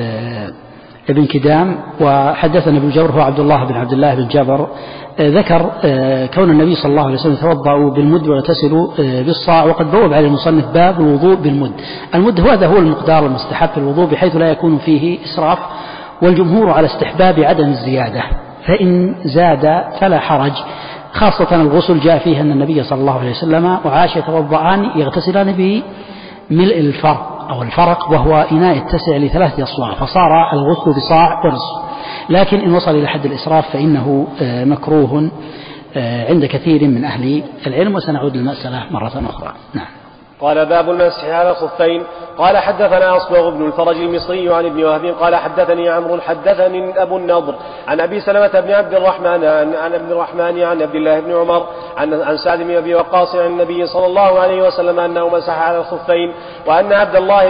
ابن كدام، وحدثنا ابن جبر هو عبد الله بن جبر. ذكر كون النبي صلى الله عليه وسلم يتوضأ بالمد ويغتسل بالصاع، وقد بوب على المصنف باب الوضوء بالمد. المد هذا هو المقدار المستحب في الوضوء بحيث لا يكون فيه إسراف، والجمهور على استحباب عدم الزيادة، فإن زاد فلا حرج، خاصة الغسل جاء فيه أن النبي صلى الله عليه وسلم وعائشة يتوضأان يغتسلان بملء الفرق أو الفرق، وهو إناء يتسع ل3 أصواع، فصار الغسل بصاع ونصف. لكن إن وصل إلى حد الإسراف فإنه مكروه عند كثير من أهل العلم، وسنعود للمسألة مرة أخرى. نعم. قال: باب المسح على الخفين. قال: حدثنا أصبغ بن الفرج المصري عن ابن وهب قال: حدثني عمرو حدثني أبو النضر عن أبي سلمة بن عبد الرحمن عن عبد الله بن عمر عن سعد بن أبي وقاص عن النبي صلى الله عليه وسلم أنه مسح على الخفين، وأن عبد الله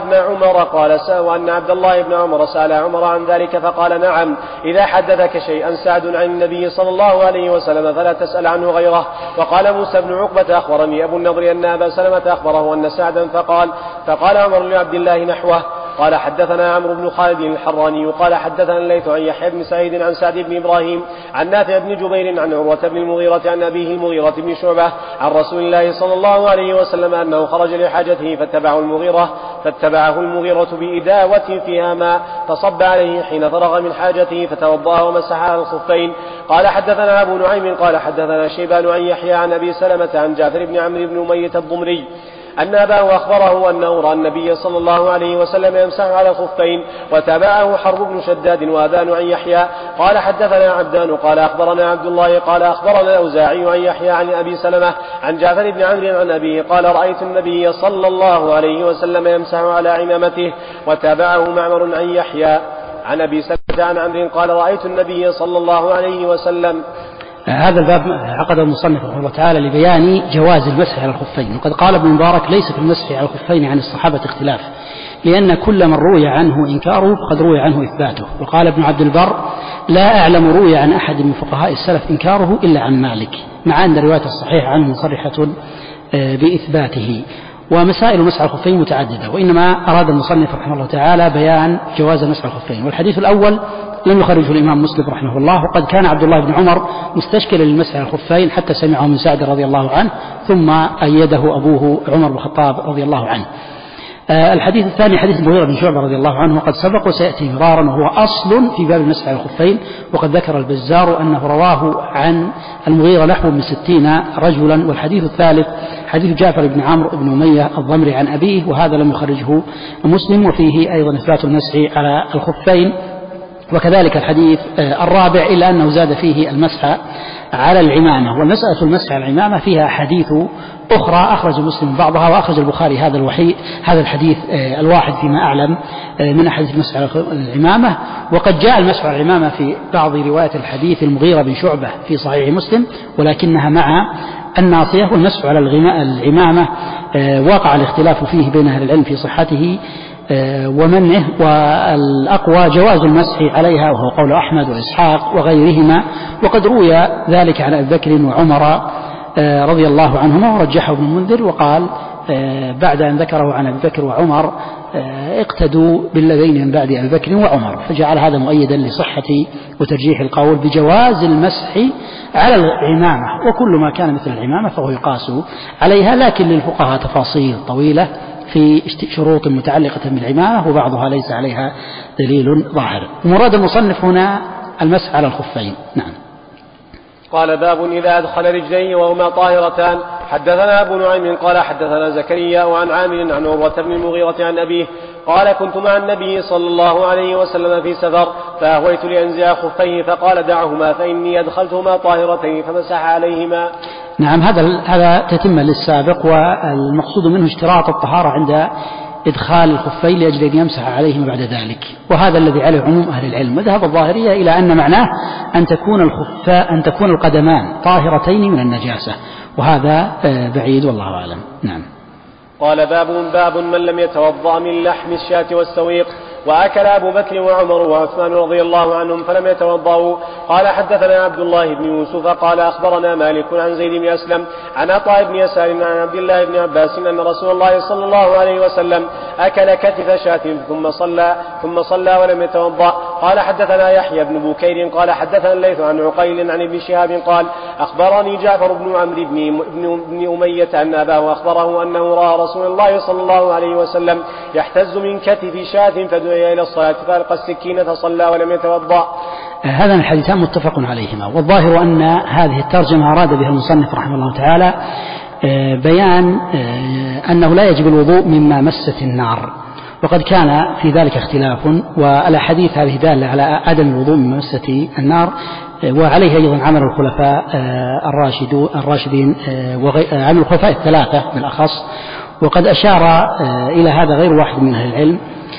بن عمر سأل عمر عن ذلك فقال: نعم، إذا حدثك شيئا سعد عن النبي صلى الله عليه وسلم فلا تسأل عنه غيره. وقال موسى بن عقبة: أخبرني أبو النضر أن أبا سلمة أخبره أن سعدا فقال عمر لعبد الله نحوه. قال: حدثنا عمرو بن خالد الحراني قال: حدثنا الليث عن يحيى بن سعيد عن سعد بن إبراهيم عن نافع بن جبير عن عروة بن المغيرة عن أبيه المغيرة بن شعبة عن رسول الله صلى الله عليه وسلم أنه خرج لحاجته فاتبعه المغيرة بإداوة فيها ماء فصب عليه حين فرغ من حاجته فتوضأ ومسح على الخفين. قال: حدثنا أبو نعيم قال: حدثنا شيبان عن يحيى عن أبي سلمة عن جعفر بن عمرو بن أمية الضمري أن أباه أخبره أنه رأى النبي صلى الله عليه وسلم يمسح على الخفين، وتابعه حرب بن شداد وأبان عن يحيى قال حدثنا عبدان قال أخبرنا عبد الله قال أخبرنا الأوزاعي عن يحيى عن أبي سلمة عن جعفر بن عمرو عن أبيه قال رأيت النبي صلى الله عليه وسلم يمسح على عمامته، وتابعه معمر عن يحيى عن أبي سلمة عن عمرو قال رأيت النبي صلى الله عليه وسلم. هذا الباب عقده المصنف رحمه الله تعالى لبيان جواز المسح على الخفين. وقد قال ابن مبارك ليس في المسح على الخفين عن الصحابة اختلاف، لأن كل من روي عنه إنكاره فقد روي عنه إثباته. وقال ابن عبد البر لا أعلم روي عن أحد من فقهاء السلف إنكاره إلا عن مالك، مع أن الرواية الصحيحة عنه مصرحة بإثباته. ومسائل مسح الخفين متعددة، وإنما أراد المصنف رحمه الله تعالى بيان جواز مسح الخفين. والحديث الأول لم يخرجه الإمام مسلم رحمه الله، وقد كان عبد الله بن عمر مستشكلا للمسح على الخفين حتى سمعه من سعد رضي الله عنه، ثم أيده أبوه عمر بن الخطاب رضي الله عنه. الحديث الثاني حديث المغيرة بن شعبة رضي الله عنه، وقد سبق وسيأتي مرارا، وهو أصل في باب المسح على الخفين. وقد ذكر البزار أنه رواه عن المغيرة نحو من 60 رجلا. والحديث الثالث حديث جعفر بن عمرو بن أمية الضمري عن أبيه، وهذا لم يخرجه مسلم، وفيه أيضا إثبات المسح على الخفين. وكذلك الحديث الرابع إلا أنه زاد فيه المسح على العمامة. والمسألة المسح على العمامة فيها حديث أخرى أخرج مسلم بعضها، وأخرج البخاري هذا الحديث الواحد فيما أعلم من أحاديث المسح على العمامة. وقد جاء المسح على العمامة في بعض روايات الحديث المغيرة بن شعبة في صحيح مسلم، ولكنها مع الناصية. والمسح على العمامة وقع الاختلاف فيه بين أهل العلم في صحته ومنعه، والأقوى جواز المسح عليها، وهو قول أحمد وإسحاق وغيرهما. وقد روي ذلك عن أبي بكر وعمر رضي الله عنهما، ورجحه ابن المنذر وقال بعد أن ذكره عن أبي بكر وعمر اقتدوا بالذين من بعد أبي بكر وعمر، فجعل هذا مؤيدا لصحة وترجيح القول بجواز المسح على العمامة. وكل ما كان مثل العمامة فهو يقاس عليها، لكن للفقهاء تفاصيل طويلة في شروط متعلقة بالعمامة، وبعضها ليس عليها دليل ظاهر. مراد المصنف هنا المسح على الخفين. نعم. قال باب إذا أدخل رجليه وهما طاهرتان. حدثنا أبو نعيم قال حدثنا زكريا وعن عامر عن عروة بن المغيرة عن أبيه قال كنت مع النبي صلى الله عليه وسلم في سفر فأهويت لأنزع خفيه فقال دعهما فإني أدخلتهما طاهرتين فمسح عليهما. نعم، هذا تتم للسابق، والمقصود منه اشتراط الطهارة عند إدخال الخفين لأجل أن يمسح عليهما بعد ذلك، وهذا الذي عليه عموم أهل العلم. وذهب الظاهرية إلى أن معناه أن تكون القدمان طاهرتين من النجاسة، وهذا بعيد والله أعلم. نعم. قال باب من لم يتوضأ من لحم الشاة والسويق. وأكل أبو بكر وعمر وعثمان رضي الله عنهم فلم يتوضأوا. قال حدثنا عبد الله بن يوسف قال أخبرنا مالك عن زيد بن أسلم عن عطاء بن يسار عن عبد الله بن عباس أن رسول الله صلى الله عليه وسلم أكل كتف شاة ثم صلى ولم يتوضأ. قال حدثنا يحيى بن بكير قال حدثنا الليث عن عقيل عن ابن شهاب قال أخبرني جعفر بن عمرو بن أمية أن أباه أخبره أنه رأى رسول الله صلى الله عليه وسلم يحتز من كتف شاة فدعي إلى الصلاة فألقى السكين فصلى ولم يتوضأ. هذا الحديثان متفق عليهما. والظاهر أن هذه الترجمة أراد بها المصنف رحمه الله تعالى بيان أنه لا يجب الوضوء مما مست النار، وقد كان في ذلك اختلاف، والأحاديث هذه دالة على عدم الوضوء مما مست النار، وعليه أيضا عمل الخلفاء الراشدين وعمل الخلفاء الثلاثة بالأخص. وقد أشار إلى هذا غير واحد من أهل العلم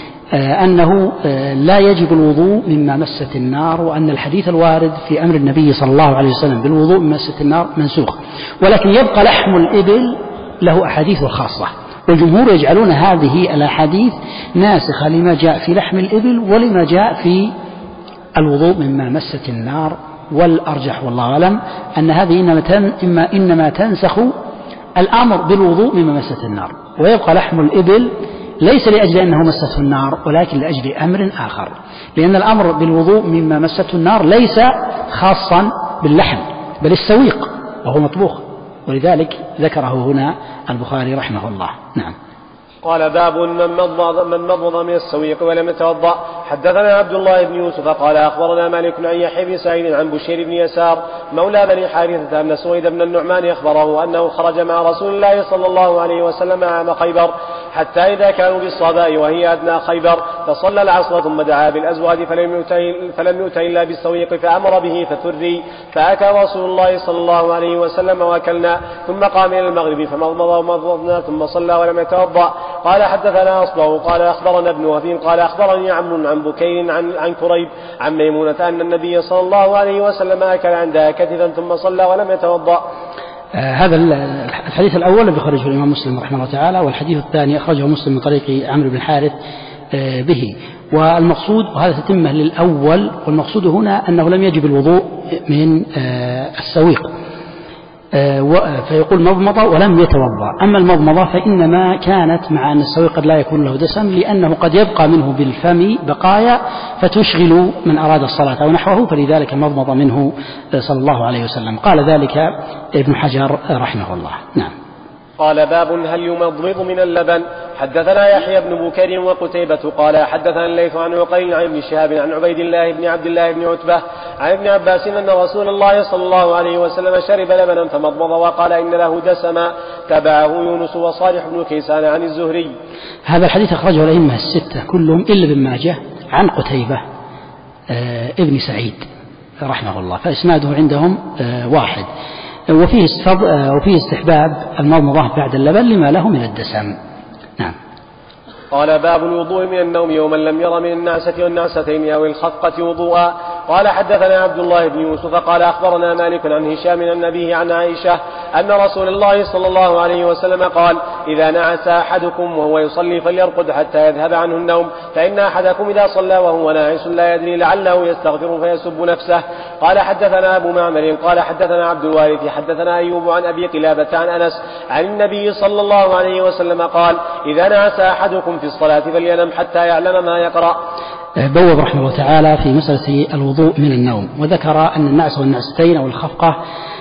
أنه لا يجب الوضوء مما مست النار، وأن الحديث الوارد في أمر النبي صلى الله عليه وسلم بالوضوء مما مست النار منسوخ، ولكن يبقى لحم الإبل له أحاديث خاصة. والجمهور يجعلون هذه الأحاديث ناسخة لما جاء في لحم الإبل ولما جاء في الوضوء مما مست النار. والأرجح والله أعلم أن هذه إنما تنسخ الأمر بالوضوء مما مست النار، ويبقى لحم الإبل ليس لأجل أنه مسته النار، ولكن لأجل أمر آخر، لأن الأمر بالوضوء مما مسته النار ليس خاصا باللحم بل السويق وهو مطبوخ، ولذلك ذكره هنا البخاري رحمه الله. نعم. قال باب من مضمض من السويق ولم يتوضأ. حدثنا عبد الله بن يوسف قال أخبرنا مالك عن يحيى بن سعيد عن بشير بن يسار مولى بني حارثة أن سويد بن النعمان أخبره أنه خرج مع رسول الله صلى الله عليه وسلم عام خيبر حتى إذا كانوا بالصباء وهي أدنى خيبر فصلى العصر ثم دعا بالأزواج فلم يؤت إلا بالسويق فأمر به فثري فأكل رسول الله صلى الله عليه وسلم وأكلنا ثم قام إلى المغرب فمضمض ومضمضنا ثم صلى ولم يتوضأ. قال حدثنا أصبغ قال أخبرنا ابن وهب قال أخبرني عمرو عن بكير عن كريب عن ميمونة أن النبي صلى الله عليه وسلم أكل عندها كتفا ثم صلى ولم يتوضأ. هذا الحديث الأول الذي خرجه الإمام مسلم رحمه الله تعالى، والحديث الثاني أخرجه مسلم من طريق عمرو بن الحارث به. والمقصود وهذا تتمة للأول، والمقصود هنا أنه لم يجب الوضوء من السويق، فيقول مضمضة ولم يتوضأ. أما المضمضة فإنما كانت مع أن السويق قد لا يكون له دسم، لأنه قد يبقى منه بالفم بقايا فتشغل من أراد الصلاة أو نحوه، فلذلك مضمض منه صلى الله عليه وسلم. قال ذلك ابن حجر رحمه الله. نعم. قال باب هل يمضمض من اللبن. حدثنا يحيى بن بكير وقتيبة قال حدثنا الليث عن عقيل عن ابن شهاب عن عبيد الله بن عبد الله بن عتبة عن ابن عباس أن رسول الله صلى الله عليه وسلم شرب لبنا فمضمض وقال إن له دسما. تبعه يونس وصالح بن كيسان عن الزهري. هذا الحديث أخرجه الأئمة الستة كلهم إلا ابن ماجه عن قتيبة ابن سعيد رحمه الله، فإسناده عندهم واحد. وفيه استحباب المضمضة بعد اللبن لما له من الدسم. نعم. قال باب الوضوء من النوم يوما لم ير من النعسة والنعستين أو الخفقة وضوءا. قال حدثنا عبد الله بن يوسف قال أخبرنا مالك عن هشام عن أبيه عن عائشة أن رسول الله صلى الله عليه وسلم قال إذا نعس أحدكم وهو يصلي فليرقد حتى يذهب عنه النوم، فإن أحدكم إذا صلى وهو ناعس لا يدري لعله يستغفر فيسب نفسه. قال حدثنا أبو معمر قال حدثنا عبد الوارث حدثنا أيوب عن أبي قلابة عن أنس عن النبي صلى الله عليه وسلم قال إذا نعس أحدكم في الصلاة فلينم حتى يعلم ما يقرأ. بوب رحمه الله تعالى في مسألة الوضوء من النوم، وذكر أن النعس والنعستين أو الخفقة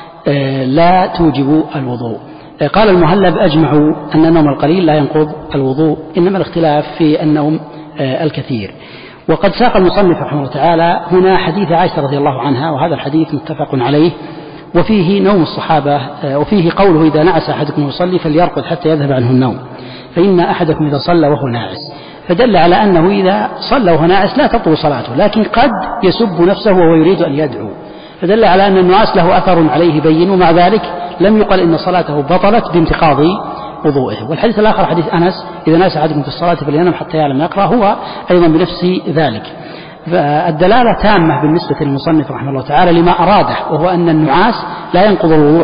لا توجب الوضوء. قال المهلب أجمعوا أن النوم القليل لا ينقض الوضوء، إنما الاختلاف في النوم الكثير. وقد ساق المصنف رحمه الله تعالى هنا حديث عائشة رضي الله عنها، وهذا الحديث متفق عليه، وفيه نوم الصحابة، وفيه قوله إذا نعس أحدكم يصلي فليرقد حتى يذهب عنه النوم، فإن أحدكم إذا صلى وهو ناعس، فدل على أنه إذا صلى وهو ناعس لا تبطل صلاته، لكن قد يسب نفسه وهو يريد أن يدعو، فدل على أن النعاس له أثر عليه بين، ومع ذلك لم يقل إن صلاته بطلت بانتقاض وضوئه. والحديث الآخر حديث أنس إذا ناس أحدكم في الصلاة فلينم حتى يعلم يقرأ، هو أيضا بنفس ذلك. فالدلالة تامة بالنسبة للمصنف رحمه الله تعالى لما أراده، وهو أن النعاس لا ينقض الوضوء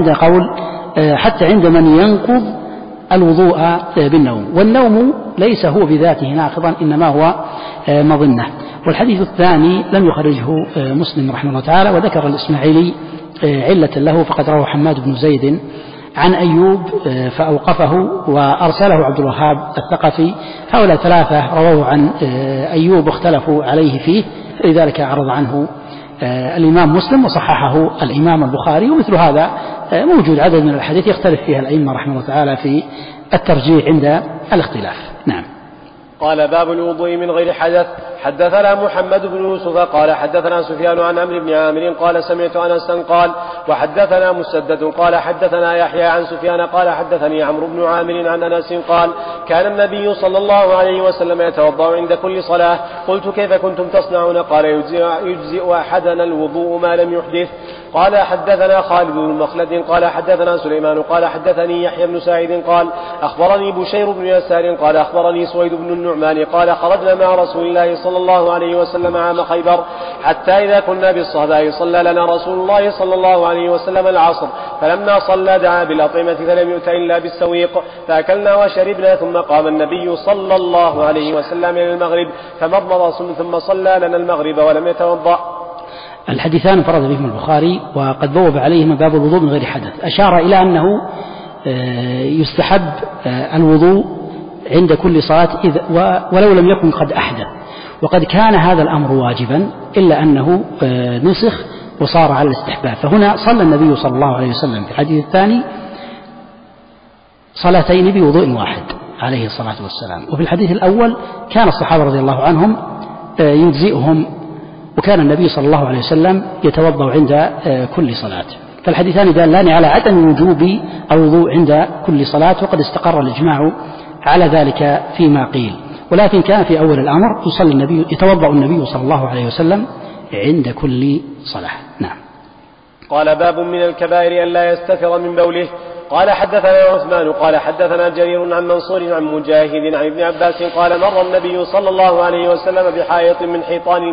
حتى عند من ينقض الوضوء بالنوم، والنوم ليس هو بذاته ناقضا، إنما هو مظنة. والحديث الثاني لم يخرجه مسلم رحمه الله تعالى، وذكر الإسماعيلي علة له، فقد روى حماد بن زيد عن أيوب فأوقفه، وأرسله عبد الوهاب الثقفي. هؤلاء ثلاثة رواه عن أيوب واختلفوا عليه فيه، لذلك أعرض عنه الإمام مسلم وصححه الإمام البخاري. ومثل هذا موجود عدد من الأحاديث يختلف فيها الأئمة رحمه الله تعالى في الترجيح عند الاختلاف. نعم. قال باب الوضوء من غير حدث. حدثنا محمد بن يوسف قال حدثنا سفيان عن عمرو بن عامر قال سمعت أنسا قال وحدثنا مسدد قال حدثنا يحيى عن سفيان قال حدثني عمرو بن عامر عن أنس قال كان النبي صلى الله عليه وسلم يتوضأ عند كل صلاة. قلت كيف كنتم تصنعون؟ قال يجزئ أحدنا الوضوء ما لم يحدث. قال حدثنا خالد بن مخلد قال حدثنا سليمان قال حدثني يحيى بن سعيد قال أخبرني بشير بن يسار قال أخبرني سويد بن النعمان قال خرجنا مع رسول الله صلى الله عليه وسلم عام خيبر حتى إذا كنا بالصهباء صلى لنا رسول الله صلى الله عليه وسلم العصر، فلما صلى دعا بالأطعمة فلم يؤت إلا بالسويق، فأكلنا وشربنا، ثم قام النبي صلى الله عليه وسلم إلى المغرب فمضمض ثم صلى لنا المغرب ولم يتوضأ. الحديثان انفرد بهما البخاري، وقد بوب عليهما باب الوضوء من غير حدث. أشار إلى أنه يستحب الوضوء عند كل صلاة ولو لم يكن قد أحدث، وقد كان هذا الأمر واجبا إلا أنه نسخ وصار على الاستحباب. فهنا صلى النبي صلى الله عليه وسلم في الحديث الثاني صلاتين بوضوء واحد، عليه الصلاة والسلام. وفي الحديث الأول كان الصحابة رضي الله عنهم يجزئهم، وكان النبي صلى الله عليه وسلم يتوضأ عند كل صلاة. فالحديثان دالان على عدم وجوب الوضوء عند كل صلاة، وقد استقر الإجماع على ذلك فيما قيل. ولكن كان في أول الأمر يتوضأ النبي صلى الله عليه وسلم عند كل صلاة. نعم. قال باب من الكبائر أن لا يستتر من بوله. قال حدثنا عثمان قال حدثنا جرير عن منصور عن مجاهد عن ابن عباس قال مر النبي صلى الله عليه وسلم بحائط من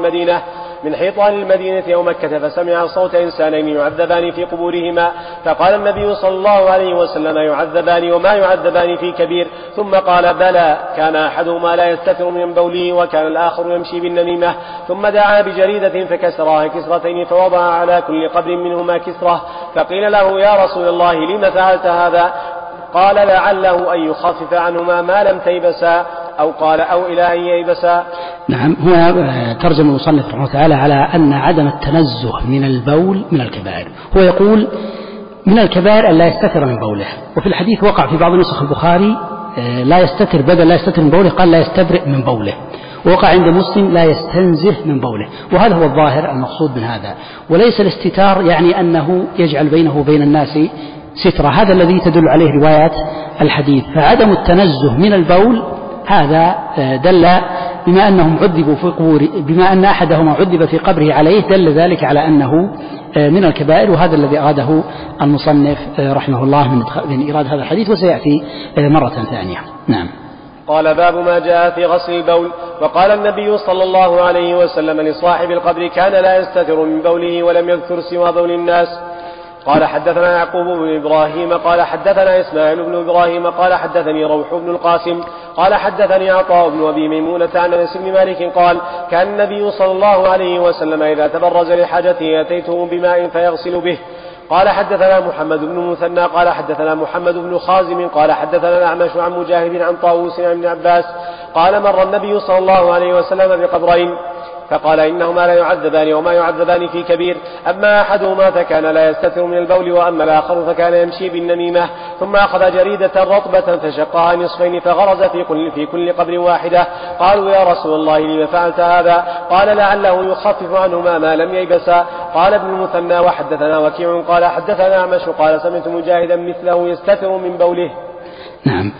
حيطان المدينة يوم مكة فسمع صوت إنسانين يعذبان في قبورهما، فقال النبي صلى الله عليه وسلم يعذبان وما يعذبان في كبير، ثم قال بلى، كان أحدهما لا يستتر من بوله وكان الآخر يمشي بالنميمة، ثم دعا بجريدة فكسرها كسرتين فوضع على كل قبر منهما كسرة، فقيل له يا رسول الله لم فعلت هذا؟ قال لعله أن يخفف عنهما ما لم تيبسا، أو قال أو إلى أن ييبسا. نعم. هنا ترجم المصنف رحمه الله تعالى على أن عدم التنزه من البول من الكبائر. هو يقول من الكبائر أن لا يستتر من بوله، وفي الحديث وقع في بعض نسخ البخاري لا يستتر، بدل لا يستتر من بوله قال لا يستبرئ من بوله، ووقع عند مسلم لا يستنزه من بوله، وهذا هو الظاهر المقصود من هذا. وليس الاستتار يعني أنه يجعل بينه وبين الناس سترة، هذا الذي تدل عليه روايات الحديث. فعدم التنزه من البول هذا دل بما أنهم عذبوا في قبور، بما أن أحدهما عذب في قبره عليه، دل ذلك على أنه من الكبائر، وهذا الذي أراده المصنف رحمه الله من إيراد هذا الحديث، وسيأتي مرة ثانية. نعم. قال باب ما جاء في غسل البول. وقال النبي صلى الله عليه وسلم لصاحب القبر كان لا يستتر من بوله ولم يذكر سوى بول الناس. قال حدثنا يعقوب بن إبراهيم قال حدثنا إسماعيل بن إبراهيم قال حدثني روح بن القاسم قال حدثني عطاء بن أبي ميمونة عن أنس بن مالك قال كان النبي صلى الله عليه وسلم إذا تبرز لحاجته أتيته بماء فيغسل به. قال حدثنا محمد بن مثنى قال حدثنا محمد بن خازم قال حدثنا الأعمش عن مجاهد عن طاووس عن ابن عباس قال مر النبي صلى الله عليه وسلم بقبرين فقال إنهما لا يعذبان وما يعذبان في كبير، أما أحدهما فكان لا يستتر من البول وأما الآخر فكان يمشي بالنميمة. ثم أخذ جريدة رطبة فشقها نصفين فغرز في كل قبر واحدة. قالوا يا رسول الله لم فعلت هذا؟ قال لعله يخفف عنهما ما لم ييبسا. قال ابن المثنى وحدثنا وكيع قال حدثنا أعمش قال سمعت مجاهدا مثله يستتر من بوله. نعم.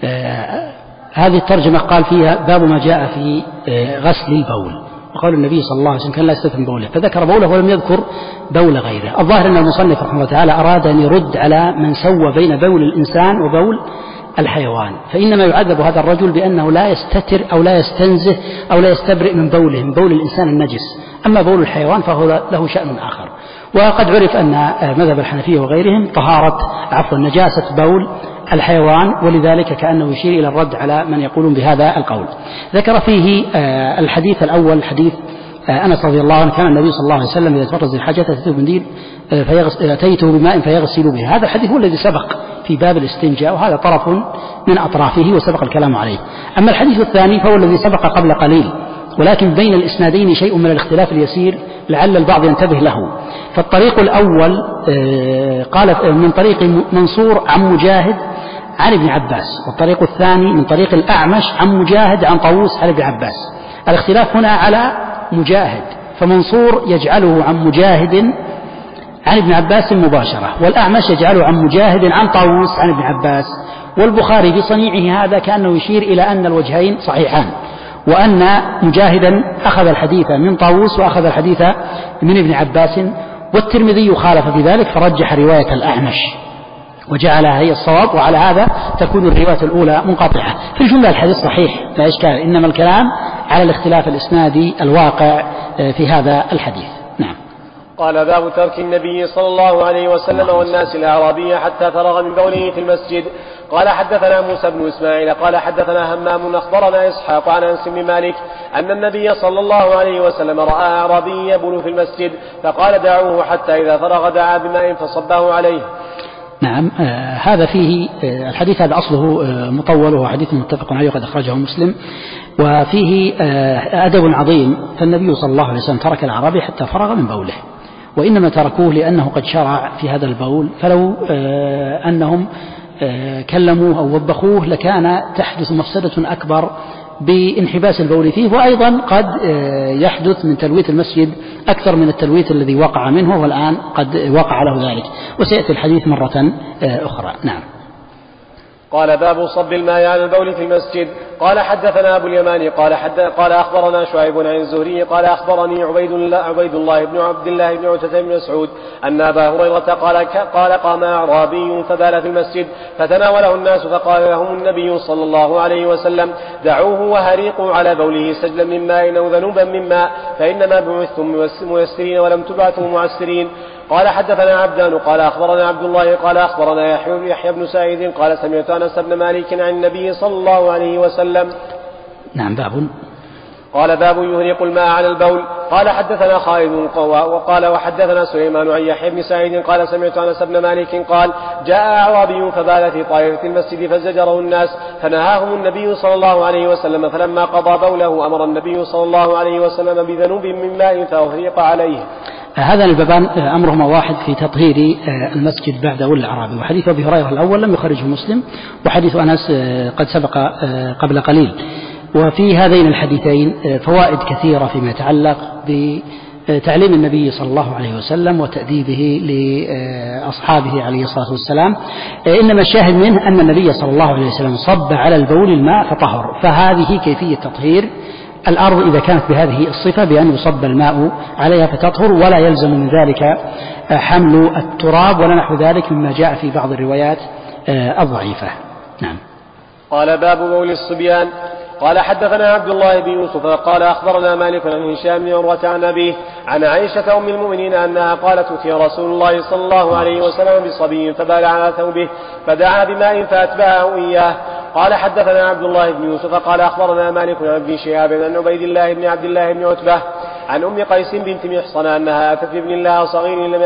هذه الترجمة قال فيها باب ما جاء في غسل البول. وقال النبي صلى الله عليه وسلم كان لا يستتر من بوله، فذكر بوله ولم يذكر بول غيره. الظاهر أن المصنف رحمه الله تعالى أراد أن يرد على من سوى بين بول الإنسان وبول الحيوان، فإنما يعذب هذا الرجل بأنه لا يستتر أو لا يستنزه أو لا يستبرئ من بوله، من بول الإنسان النجس. أما بول الحيوان فهو له شأن آخر. وقد عرف أن مذهب الحنفية وغيرهم نجاسة بول الحيوان، ولذلك كأنه يشير إلى الرد على من يقولون بهذا القول. ذكر فيه الحديث الأول حديث أنس رضي الله عنه كان النبي صلى الله عليه وسلم إذا تبرز الحاجة أتيته بماء فيغسل به. هذا الحديث هو الذي سبق في باب الاستنجاء، وهذا طرف من أطرافه وسبق الكلام عليه. أما الحديث الثاني فهو الذي سبق قبل قليل، ولكن بين الإسنادين شيء من الاختلاف اليسير لعل البعض ينتبه له. فالطريق الأول قال من طريق منصور عن مجاهد عن ابن عباس، والطريق الثاني من طريق الأعمش عن مجاهد عن طاووس عن ابن عباس. الاختلاف هنا على مجاهد، فمنصور يجعله عن مجاهد عن ابن عباس مباشرة، والأعمش يجعله عن مجاهد عن طاووس عن ابن عباس. والبخاري في صنيعه هذا كأنه يشير إلى أن الوجهين صحيحان، وأن مجاهدا أخذ الحديث من طاووس وأخذ الحديث من ابن عباس، والترمذي خالف في ذلك فرجح رواية الأعمش وجعلها هي الصواب، وعلى هذا تكون الرواية الأولى منقطعة. في الجملة الحديث صحيح لا إشكال، إنما الكلام على الاختلاف الإسنادي الواقع في هذا الحديث. نعم. قال باب ترك النبي صلى الله عليه وسلم والناس الأعرابية حتى فرغ من بوله في المسجد. قال حدثنا موسى بن إسماعيل قال حدثنا همام أخبرنا إسحاق عن أنس بن مالك أن النبي صلى الله عليه وسلم رأى أعرابي يبول في المسجد فقال دعوه حتى إذا فرغ دعا بماء فصبه عليه. نعم. هذا فيه الحديث هذا أصله مطول وهو حديث متفق عليه وقد أخرجه مسلم، وفيه أدب عظيم. فالنبي صلى الله عليه وسلم ترك الأعرابي حتى فرغ من بوله، وإنما تركوه لأنه قد شرع في هذا البول، فلو أنهم كلموه أو وبخوه لكان تحدث مفسدة أكبر بانحباس البول فيه، وأيضا قد يحدث من تلويث المسجد أكثر من التلويث الذي وقع منه، والآن قد وقع له ذلك، وسيأتي الحديث مرة أخرى. نعم. قال باب صب الماء على البول في المسجد. قال حدثنا أبو اليماني قال أخبرنا شعيب عن الزهري قال أخبرني عبيد الله بن عبد الله بن عتبة بن مسعود أن أبا هريرة قال قام أعرابي فبال في المسجد فتناوله الناس فقال لهم النبي صلى الله عليه وسلم دعوه وهريقوا على بوله سجلا من ماء أو ذنوبا من ماء فإنما بعثتم ميسرين ولم تبعثوا معسرين. قال حدثنا عبدان قال أخبرنا عبد الله قال أخبرنا يحيى بن سعيد قال سمعت أنس بن مالك عن النبي صلى الله عليه وسلم. نعم. قال باب يهرق الماء على البول. قال حدثنا خالد وقال وحدثنا سليمان عن يحيى بن سعيد قال سمعت أنس بن مالك قال جاء أعرابي فبال في طائفة المسجد فزجره الناس فنهاهم النبي صلى الله عليه وسلم فلما قضى بوله أمر النبي صلى الله عليه وسلم بذنوب من ماء فأهريق عليه. هذان البابان أمرهما واحد في تطهير المسجد بعد بول الأعرابي، وحديث أبي هريرة الأول لم يخرجه مسلم، وحديث أنس قد سبق قبل قليل. وفي هذين الحديثين فوائد كثيرة فيما يتعلق بتعليم النبي صلى الله عليه وسلم وتأديبه لأصحابه عليه الصلاة والسلام. إنما الشاهد منه أن النبي صلى الله عليه وسلم صب على البول الماء فطهر، فهذه كيفية تطهير الأرض إذا كانت بهذه الصفة بأن يصب الماء عليها فتطهر، ولا يلزم من ذلك حمل التراب ولا نحو ذلك مما جاء في بعض الروايات الضعيفة. نعم. قال باب بول الصبيان. قال حدثنا عبد الله بن يوسف قال أخبرنا مالك عن هشام بن عروة عن أبيه عن عائشة أم المؤمنين أنها قالت أتي رسول الله صلى الله عليه وسلم بصبي فبال على ثوبه فدعا بماء فأتبعه إياه. قال حدثنا عبد الله بن يوسف قال أخبرنا مالك عن ابن شهاب عن عبيد الله بن عبد الله بن عتبة عن أم قيس بنت محصن أنها أتت بابن الله صغير لم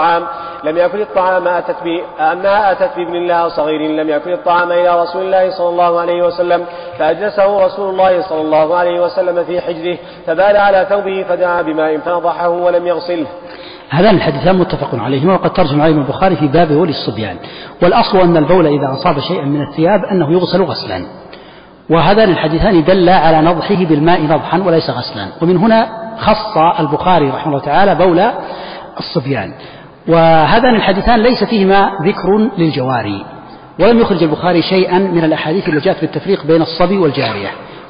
يأكل الطعام أنها أتت بابن الله صغير لم يأكل الطعام إلى رسول الله صلى الله عليه وسلم فأجلسه رسول الله صلى الله عليه وسلم في حجره فبال على ثوبه فدعا بماء فنضحه ولم يغسله. هذان الحديثان متفق عليهما، وقد ترجم عليهما البخاري في باب بول الصبيان. والأصل أن البول إذا أصاب شيئا من الثياب أنه يغسل غسلا، وهذان الحديثان دلا على نضحه بالماء نضحا وليس غسلا، ومن هنا خص البخاري رحمه الله تعالى بول الصبيان. وهذان الحديثان ليس فيهما ذكر للجواري، ولم يخرج البخاري شيئا من الأحاديث التي جاءت بالتفريق بين الصبي والجارية،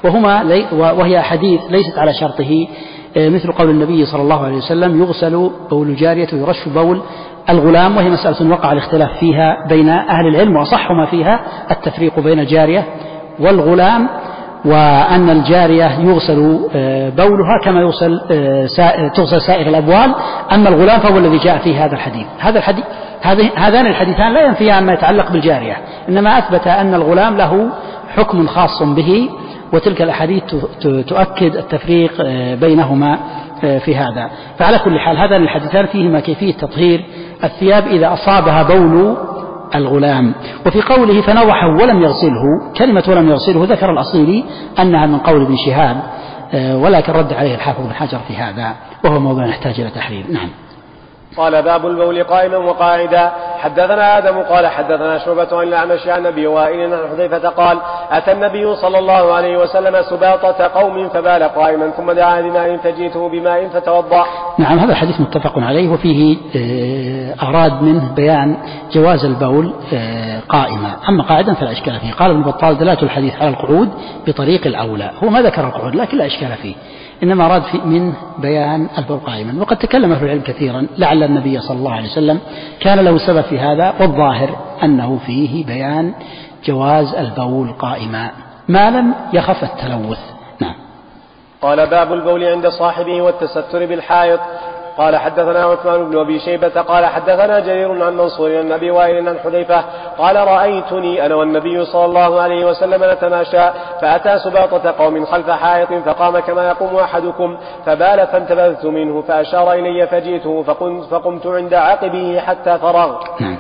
وهي أحاديث ليست على شرطه، مثل قول النبي صلى الله عليه وسلم يغسل بول الجارية ويرش بول الغلام، وهي مسألة وقع الاختلاف فيها بين أهل العلم، وأصح ما فيها التفريق بين الجارية والغلام، وأن الجارية يغسل بولها كما تغسل سائر الأبوال، أما الغلام فهو الذي جاء فيه هذا الحديث. هذان الحديثان لا ينفيان ما يتعلق بالجارية، إنما أثبت أن الغلام له حكم خاص به، وتلك الأحاديث تؤكد التفريق بينهما في هذا. فعلى كل حال هذان الحديثان فيهما كيفية تطهير الثياب إذا أصابها بول الغلام. وفي قوله فنضحه ولم يغسله، كلمة ولم يغسله ذكر الأصيلي أنها من قول ابن شهاب، ولكن رد عليه الحافظ بن حجر في هذا، وهو موضوع يحتاج إلى تحرير. نعم. قال باب البول قائما وقاعدا. حدثنا آدم قال حدثنا شعبة عن الأعمش عن أبي وائل عن حذيفة قال أتى النبي صلى الله عليه وسلم سباطة قوم فبال قائما ثم دعا بماء فجئته بماء فتوضأ. نعم. هذا الحديث متفق عليه، وفيه أراد منه بيان جواز البول قائما، أما قاعدا فلا إشكال فيه. قال ابن بطال دلالة الحديث على القعود بطريق الأولى، هو ما ذكر القعود لكن لا إشكال فيه، إنما أراد من بيان البول قائما. وقد تكلم في العلم كثيرا لعل النبي صلى الله عليه وسلم كان له سبب في هذا، والظاهر أنه فيه بيان جواز البول قائما ما لم يخف التلوث. نعم. قال باب البول عند صاحبه والتستر بالحائط. قال حدثنا عثمان بن أبي شيبة قال حدثنا جرير عن منصور عن أبي وائل عن حذيفة قال رأيتني أنا والنبي صلى الله عليه وسلم نتماشى فأتى سباطة قوم خلف حائط فقام كما يقوم أحدكم فبال فانتبذت منه فأشار إلي فجئته فقمت عند عقبه حتى فرغ.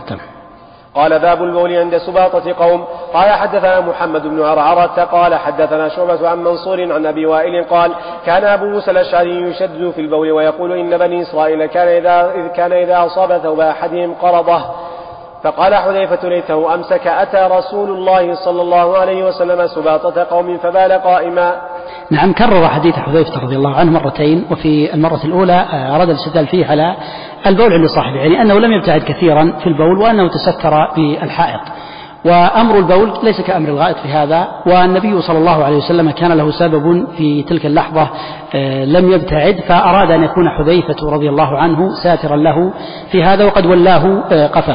قال باب البول عند سباطة قوم. قال حدثنا محمد بن عرعرة قال حدثنا شعبة عن منصور عن أبي وائل قال كان أبو موسى الأشعري يشدد في البول ويقول إن بني إسرائيل كان إذا أصاب ثوب أحدهم قرضه فقال حذيفة ليته أمسك، أتى رسول الله صلى الله عليه وسلم سباطة قوم فبال قائما. نعم، كرر حديث حذيفة رضي الله عنه مرتين، وفي المرة الأولى أراد الاستدلال فيه على البول عند صاحبه، يعني أنه لم يبتعد كثيرا في البول وأنه تستر بالحائط، وأمر البول ليس كأمر الغائط في هذا، والنبي صلى الله عليه وسلم كان له سبب في تلك اللحظة لم يبتعد، فأراد أن يكون حذيفة رضي الله عنه ساترا له في هذا، وقد ولاه قفاه.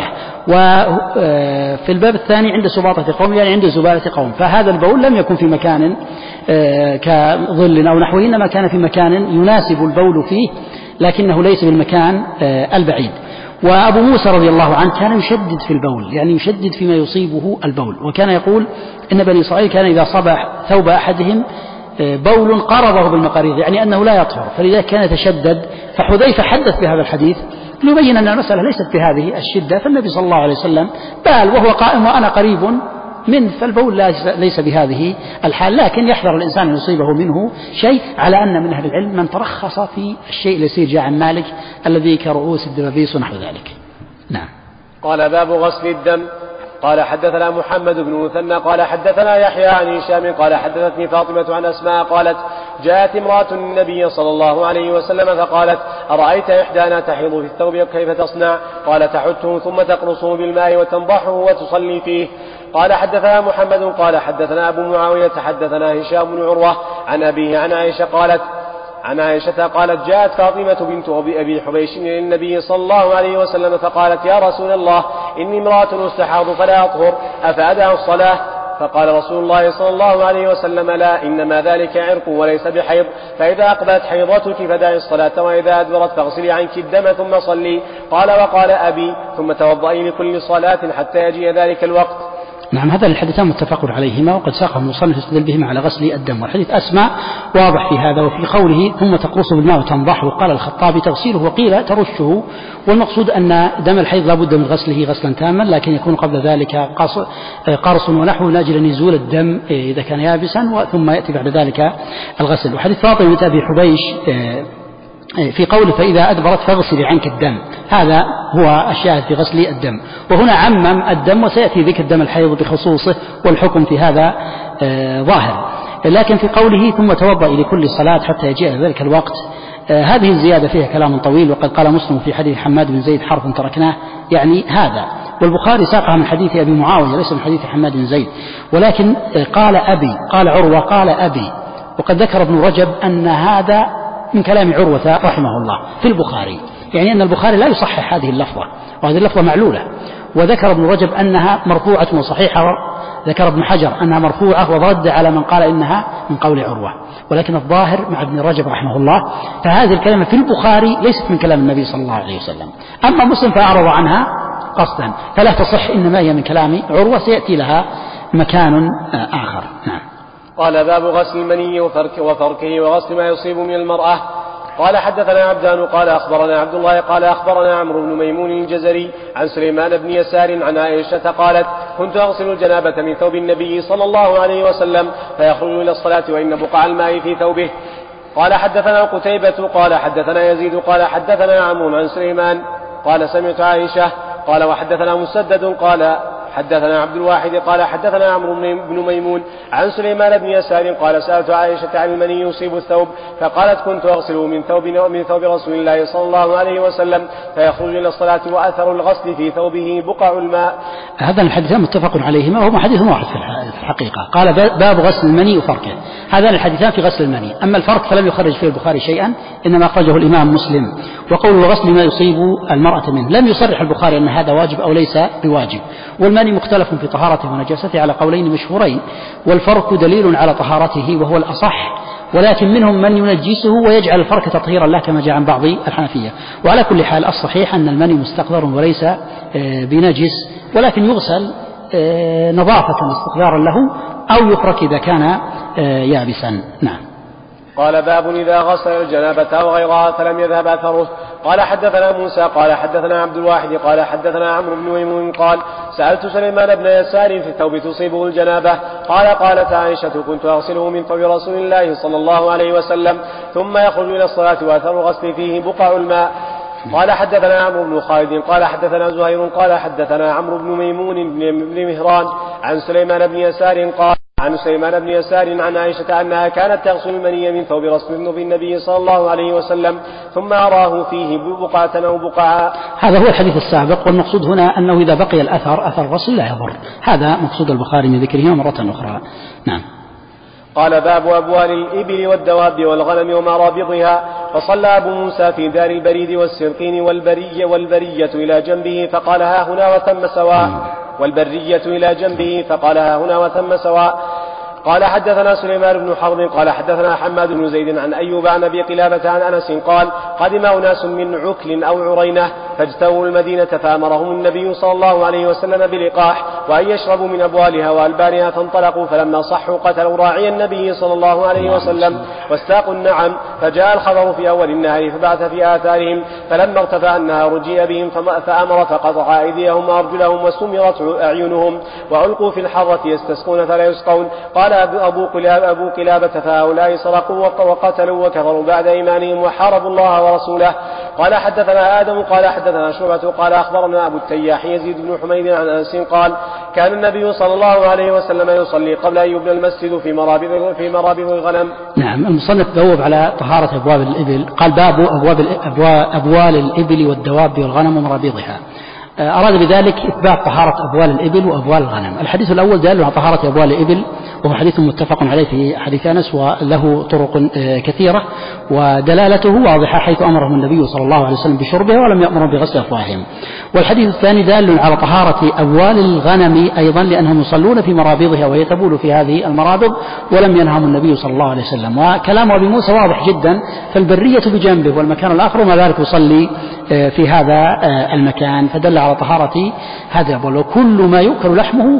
وفي الباب الثاني عند سباطة قوم، يعني عند زبالة قوم، فهذا البول لم يكن في مكان كظل أو نحوه، إنما كان في مكان يناسب البول فيه، لكنه ليس بالمكان البعيد. وأبو موسى رضي الله عنه كان يشدد في البول، يعني يشدد فيما يصيبه البول، وكان يقول إن بني إسرائيل كان إذا صبح ثوب أحدهم بول قرضه بالمقاريض، يعني أنه لا يطهر، فلذلك كان يتشدد. فحذيفة حدث بهذا الحديث ليبين أن المسألة ليست بهذه الشدة، فالنبي صلى الله عليه وسلم بال وهو قائم وأنا قريب منه، فالبول ليس بهذه الحال، لكن يحذر الإنسان أن يصيبه منه شيء، على أن من أهل العلم من ترخص في الشيء اليسير جاء عن مالك الذي كرؤوس الدبابيس ونحو ذلك. نعم. قال باب غسل الدم. قال حدثنا محمد بن مثنى قال حدثنا يحيى عن هشام قال حدثتني فاطمة عن أسماء قالت جاءت امرأة النبي صلى الله عليه وسلم فقالت أرأيت إحدانا تحيض في الثوب كيف تصنع؟ قال تحته ثم تقرصه بالماء وتنضحه وتصلي فيه. قال حدثنا محمد قال حدثنا أبو معاوية حدثنا هشام بن عروة عن أبيه عن عائشة قالت جاءت فاطمة بنت أبي حبيش إلى النبي صلى الله عليه وسلم فقالت يا رسول الله إني امرأة استحاض فلا أطهر أفأدع الصلاة؟ فقال رسول الله صلى الله عليه وسلم لا، إنما ذلك عرق وليس بحيض، فإذا أقبلت حيضتك فدعي الصلاة، وإذا أدبرت فاغسلي عنك الدم ثم صلي. قال وقال أبي ثم توضئي لكل صلاة حتى يجيء ذلك الوقت. نعم، هذا الحديثان متفق عليهما، وقد ساقه المصنف يستدل بهما على غسل الدم، والحديث أسماء واضح في هذا. وفي قوله ثم تقرصه بالماء وتنضحه قال الخطابي تغسيله، وقيل ترشه، والمقصود أن دم الحيض لا بد من غسله غسلا تاما، لكن يكون قبل ذلك قرص ونحو من أجل نزول الدم إذا كان يابسا، ثم يأتي بعد ذلك الغسل. وحديث فاطمة أبي حبيش في قوله فإذا أدبرت فاغسلي عنك الدم، هذا هو الشاهد في غسل الدم، وهنا عمم الدم، وسيأتي ذكر دم الحيض بخصوصه، والحكم في هذا ظاهر. لكن في قوله ثم توضئي لكل صلاة حتى يجيء ذلك الوقت، هذه الزيادة فيها كلام طويل، وقد قال مسلم في حديث حماد بن زيد حرف تركناه، يعني هذا، والبخاري ساقها من حديث أبي معاوية ليس من حديث حماد بن زيد، ولكن قال أبي، قال عروة قال أبي، وقد ذكر ابن رجب أن هذا من كلام عروة رحمه الله في البخاري، يعني أن البخاري لا يصحح هذه اللفظة، وهذه اللفظة معلولة. وذكر ابن رجب أنها مرفوعة وصحيحة، ذكر ابن حجر أنها مرفوعة ورد على من قال إنها من قول عروة، ولكن الظاهر مع ابن رجب رحمه الله فهذه الكلمة في البخاري ليست من كلام النبي صلى الله عليه وسلم. أما مسلم فأعرض عنها قصدا، فلا تصح، إنما هي من كلام عروة، سيأتي لها مكان آخر. نعم. قال باب غسل المني وفركه وغسل ما يصيب من المرأة. قال حدثنا عبدان قال أخبرنا عبد الله قال أخبرنا عمرو بن ميمون الجزري عن سليمان بن يسار عن عائشة قالت كنت أغسل الجنابة من ثوب النبي صلى الله عليه وسلم فيخرج إلى الصلاة وإن بقع الماء في ثوبه. قال حدثنا قتيبة قال حدثنا يزيد قال حدثنا عمرو عن سليمان قال سمعت عائشة قال وحدثنا مسدد قال حدثنا عبد الواحد قال حدثنا عمرو بن ميمون عن سليمان بن يسار قال سألت عائشة عن المني يصيب الثوب فقالت كنت أغسله من ثوب رسول الله صلى الله عليه وسلم فيخرج إلى الصلاة وأثر الغسل في ثوبه بقع الماء. هذا الحديثان متفق عليهما، وهما حديث واحد في الحقيقة. قال باب غسل المني وفركه، هذان الحديثان في غسل المني، أما الفرك فلم يخرج فيه البخاري شيئا، إنما أخرجه الإمام مسلم. وقول الغسل ما يصيب المرأة منه لم يصرح البخاري أن هذا واجب أو ليس بواجب، والمني مختلف في طهارته ونجاسته على قولين مشهورين، والفرك دليل على طهارته وهو الأصح، ولكن منهم من ينجسه ويجعل الفرك تطهيرا له كما جاء عن بعض الحنفية. وعلى كل حال الصحيح أن المني مستقذر وليس بنجس، ولكن يغسل نظافة استقذارا له، أو يفرك إذا كان يابسا. نعم. قال باب إذا غسل الجنابة أو غيرها فلم يذهب أثره. قال حدثنا موسى قال حدثنا عبد الواحد قال حدثنا عمرو بن ميمون قال سألت سليمان بن يسار في الثوب تصيبه الجنابة قالت عائشة كنت أغسله من ثوب رسول الله صلى الله عليه وسلم ثم يخرج إلى الصلاة وأثر الغسل فيه بقع الماء. قال حدثنا عمرو بن خالد قال حدثنا زهير قال حدثنا عمرو بن ميمون بن مهران عن سليمان بن يسار عن عائشة أنها كانت تغسل المني من ثوب رسول النبي صلى الله عليه وسلم ثم أراه فيه بقعة أو بقعة. هذا هو الحديث السابق، والمقصود هنا أنه إذا بقي الأثر أثر الغسل لا يضر. هذا مقصود البخاري من ذكره مرة أخرى. نعم. قال باب أبوال الإبل والدواب والغنم ومرابضها. فصلى أبو موسى في دار البريد والسرقين والبرية إلى جنبه فقال ها هنا وثم سواء قال حدثنا سليمان بن حرب قال حدثنا حماد بن زيد عن أيوب عن أبي قلابة عن أنس قال قدم أناس من عكل أو عرينة فاجتووا المدينة فأمرهم النبي صلى الله عليه وسلم بلقاح وأن يشربوا من أبوالها وألبانها، فانطلقوا فلما صحوا قتلوا راعي النبي صلى الله عليه وسلم واستاقوا النعم، فجاء الخبر في أول النهار فبعث في آثارهم، فلما ارتفع النهار جيء بهم فأمر فقطع أيديهم وأرجلهم وسمرت أعينهم وألقوا في الحرة يستسقون فلا يسقون. قال أبو قلابة فهؤلاء سرقوا وقتلوا وكفروا بعد إيمانهم وحاربوا الله ورسوله. قال حدثنا آدم قال حدثنا شعبة قال أخبرنا أبو التياح يزيد بن حميد عن أنس قال كان النبي صلى الله عليه وسلم يصلي قبل أن يبنى المسجد في مرابض الغنم. نعم. المصنف بوب على طهارة أبواب الإبل، قال باب أبوال الإبل والدواب والغنم ومرابضها. أراد بذلك إثبات طهارة أبوال الإبل وأبوال الغنم. الحديث الأول دال على طهارة أبوال الإبل، وهو حديث متفق عليه في حديث أنس وله طرق كثيرة ودلالته واضحة، حيث أمرهم النبي صلى الله عليه وسلم بشربها ولم يأمرهم بغسل أفواههم. والحديث الثاني دال على طهارة أبوال الغنم أيضا، لأنهم يصلون في مرابضها وهي تبول في هذه المرابض ولم ينههم النبي صلى الله عليه وسلم. وكلام أبي موسى واضح جدا، فالبرية بجنبه والمكان الآخر وما ذلك يصلي في هذا المكان، فدل على طهارة هذا الأبوال. وكل ما يؤكل لحمه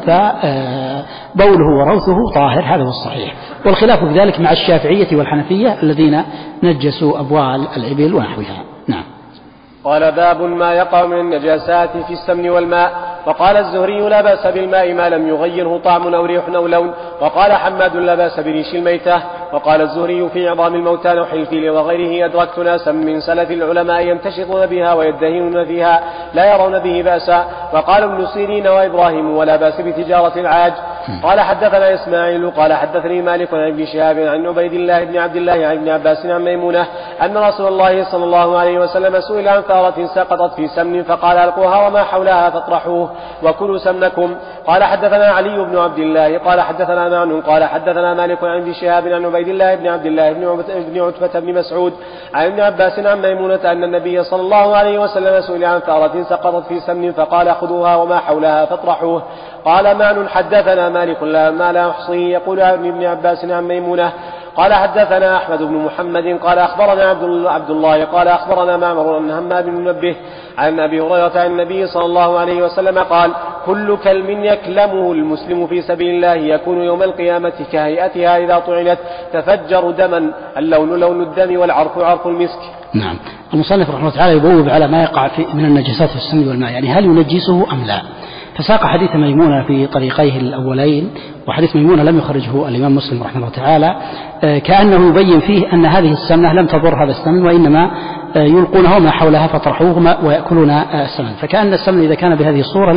فبوله وروثه طاهر، هذا هو الصحيح. والخلاف في ذلك مع الشافعية والحنفية الذين نجسوا أبوال الإبل ونحوها. نعم. قال باب ما يقع من النجاسات في السمن والماء. وقال الزهري لا بأس بالماء ما لم يغيره طعم أو ريح أو لون. وقال حماد لا بأس بريش الميتة. وقال الزهري في عظام الموتى نحل الفيل وغيره أدركت ناسا من سلف العلماء يمتشطون بها ويدهنون فيها لا يرون به بأسا. وقال ابن سيرين وإبراهيم ولا بأس بتجارة العاج. قال حدثنا إسماعيل قال حدثني مالك عن ابن شهاب عن عبيد الله بن عبد الله عن ابن عباس عن ميمونة أن رسول الله صلى الله عليه وسلم سئل عن ثارة سقطت في سمن فقال ألقوها وما حولها فاطرحوه وكلوا سمنكم. قال حدثنا علي بن عبد الله قال حدثنا معن قال حدثنا مالك عن ابن شهاب عن عبيد الله بن عبد الله بن عتبة بن مسعود عن ابن عباس عن ميمونة أن النبي صلى الله عليه وسلم سئل عن ثارة سقطت في سمن فقال خذوها وما حولها فاطرحوه. قال معن حدثنا مالك ما لا أحصيه يقول عن ابن عباس عن ميمونة. قال حدثنا أحمد بن محمد قال أخبرنا عبد الله قال أخبرنا معمر أن همام بن منبه عن أبي هريرة عن النبي صلى الله عليه وسلم قال كل كلم يكلمه المسلم في سبيل الله يكون يوم القيامة كهيئتها إذا طعنت تفجر دما، اللون لون الدم والعرق عرق المسك. نعم. المصنف رحمه الله تعالى يبوب على ما يقع من النجاسات في السمن والماء، يعني هل ينجسه أم لا. فساق حديث ميمونة في طريقيه الأولين، وحديث ميمونة لم يخرجه الإمام مسلم رحمه الله تعالى، كأنه يبين فيه أن هذه السمنة لم تضر هذا السمن، وإنما يلقونها وما حولها فطرحوه ويأكلون السمن. فكأن السمن إذا كان بهذه الصورة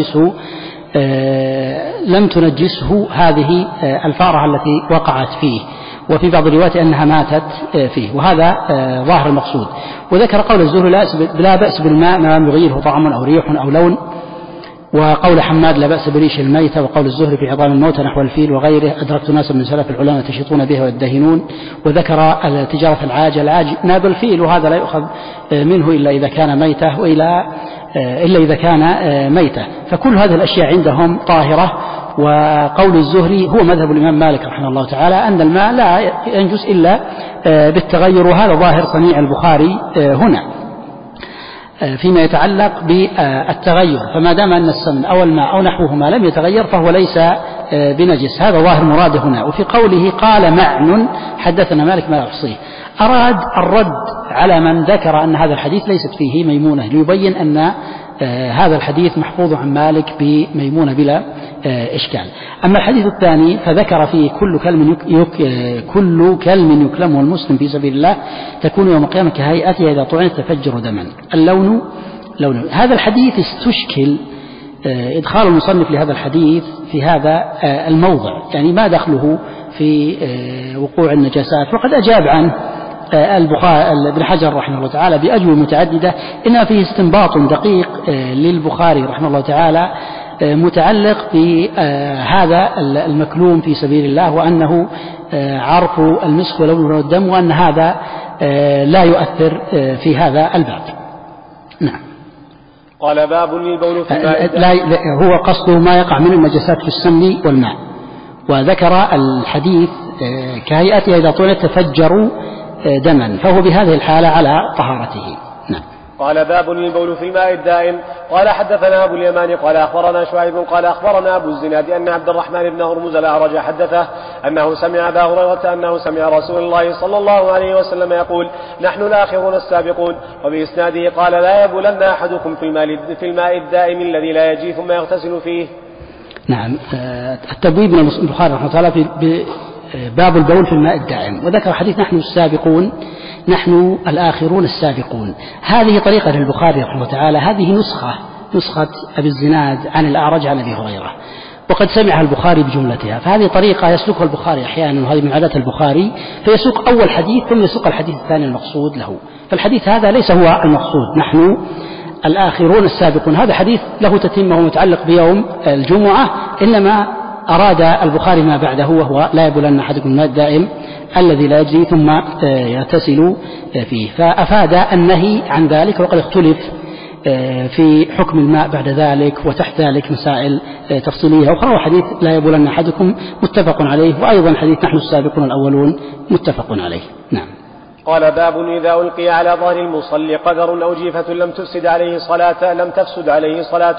لم تنجسه هذه الفارة التي وقعت فيه، وفي بعض الروايات أنها ماتت فيه، وهذا ظاهر المقصود. وذكر قول الزهري لا بأس بالماء ما لم يغيره طعم أو ريح أو لون، وقول حماد لا بأس بريش الميتة، وقول الزهري في عظام الموتى نحو الفيل وغيره أدركت ناسا من سلف العلماء تشيطون بها ويدهنون. وذكر تجارة العاج ناب الفيل، وهذا لا يؤخذ منه إلا إذا كان ميتة إلا إذا كان ميتة. فكل هذه الأشياء عندهم طاهرة. وقول الزهري هو مذهب الإمام مالك رحمه الله تعالى أن الماء لا ينجس إلا بالتغير، وهذا ظاهر صنيع البخاري هنا فيما يتعلق بالتغير. فما دام أن السمن أو الماء أو نحوهما لم يتغير فهو ليس بنجس، هذا ظاهر مراده هنا. وفي قوله قال معن حدثنا مالك ما يحصيه، أراد الرد على من ذكر أن هذا الحديث ليست فيه ميمونة، ليبين أن هذا الحديث محفوظ عن مالك بميمونة إشكال. أما الحديث الثاني فذكر فيه كل كلم يكلمه المسلم في سبيل الله تكون يوم القيامة كهيئتها إذا طعنت تفجر دما. اللون لون. هذا الحديث استشكل إدخال المصنف لهذا الحديث في هذا الموضع، يعني ما دخله في وقوع النجاسات، وقد أجاب عنه ابن حجر رحمه الله تعالى بأجوبة متعددة، إنما فيه استنباط دقيق للبخاري رحمه الله تعالى متعلق بهذا المكلوم في سبيل الله، وأنه عرف المسك ولون الدم، وأن هذا لا يؤثر في هذا الباب. نعم. قال باب للبول في الماء. هو قصده ما يقع من النجاسات في السمن والماء، وذكر الحديث كهيئته إذا طعنت تفجر دما، فهو بهذه الحالة على طهارته. نعم. قال باب للبول في الماء الدائم. قال حدثنا أبو اليمان قال أخبرنا شعيب قال أخبرنا أبو الزناد أن عبد الرحمن بن هرمز الأعرج حدثه أنه سمع أبا هريرة أنه سمع رسول الله صلى الله عليه وسلم يقول: نحن الآخرون السابقون. وبإسناده قال: لا يبولن أحدكم في الماء الدائم الذي لا يجي ثم يغتسل فيه. نعم. التبويب من البخاري رحمه الله تعالى في باب البول في الماء الدائم، وذكر حديث نحن السابقون، نحن الآخرون السابقون. هذه طريقة للبخاري رحمه الله تعالى، هذه نسخة أبي الزناد عن الأعرج عن أبي هريرة، وقد سمعها البخاري بجملتها، فهذه طريقة يسلكها البخاري أحيانا، وهذه من عادات البخاري، فيسوق أول حديث ثم يسوق الحديث الثاني المقصود له. فالحديث هذا ليس هو المقصود، نحن الآخرون السابقون، هذا حديث له تتمة ومتعلق بيوم الجمعة، إنما أراد البخاري ما بعده، وهو لا يبولن أحدكم الماء الدائم الذي لا يجري ثم يغتسل فيه، فأفاد النهي عن ذلك. وقد اختلف في حكم الماء بعد ذلك، وتحت ذلك مسائل تفصيلية أخرى. وحديث لا يبولن أحدكم متفق عليه، وأيضا حديث نحن السابقون الأولون متفق عليه. نعم. قال باب إذا ألقي على ظهر المصلي قدر أو جيفة لم تفسد عليه صلاة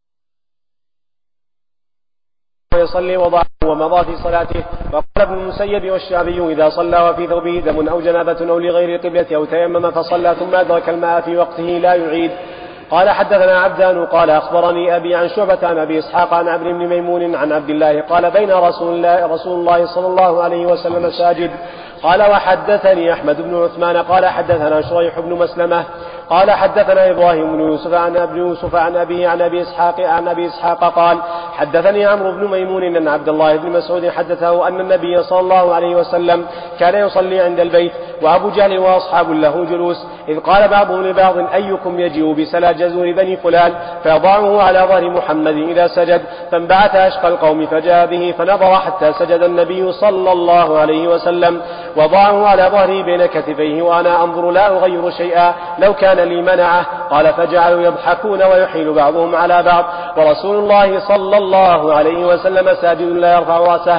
ويصلي وضعه ومضى في صلاته. فقال ابن المسيب والشعبي: إذا صلى وفي ثوبه دم أو جنابة أو لغير القبلة أو تيمم فصلى ثم أدرك الماء في وقته لا يعيد. قال حدثنا عبدان قال أخبرني أبي عن شعبة عن أبي إسحاق عن عبد بن ميمون عن عبد الله قال: بين رسول الله صلى الله عليه وسلم ساجد. قال: وحدثني أحمد بن عثمان قال حدثنا شريح بن مسلمة قال حدثنا إبراهيم بن يوسف عن أبيه عن أبي إسحاق قال: حدثني عمرو بن ميمون أن عبد الله بن مسعود حدثه أن النبي صلى الله عليه وسلم كان يصلي عند البيت وأبو جهل وأصحاب له جلوس، إذ قال بعضهم لبعض: أيكم يجيء بسلا جزور بني فلان فيضعه على ظهر محمد إذا سجد؟ فانبعث أشقى القوم فجاء به فنظر حتى سجد النبي صلى الله عليه وسلم، وضعه على ظهره بين كتفيه وأنا أنظر لا أغير شيئا لو كان لي منعه. قال: فجعلوا يضحكون ويحيل بعضهم على بعض، ورسول الله صلى الله عليه وسلم ساجد لا يرفع رأسه،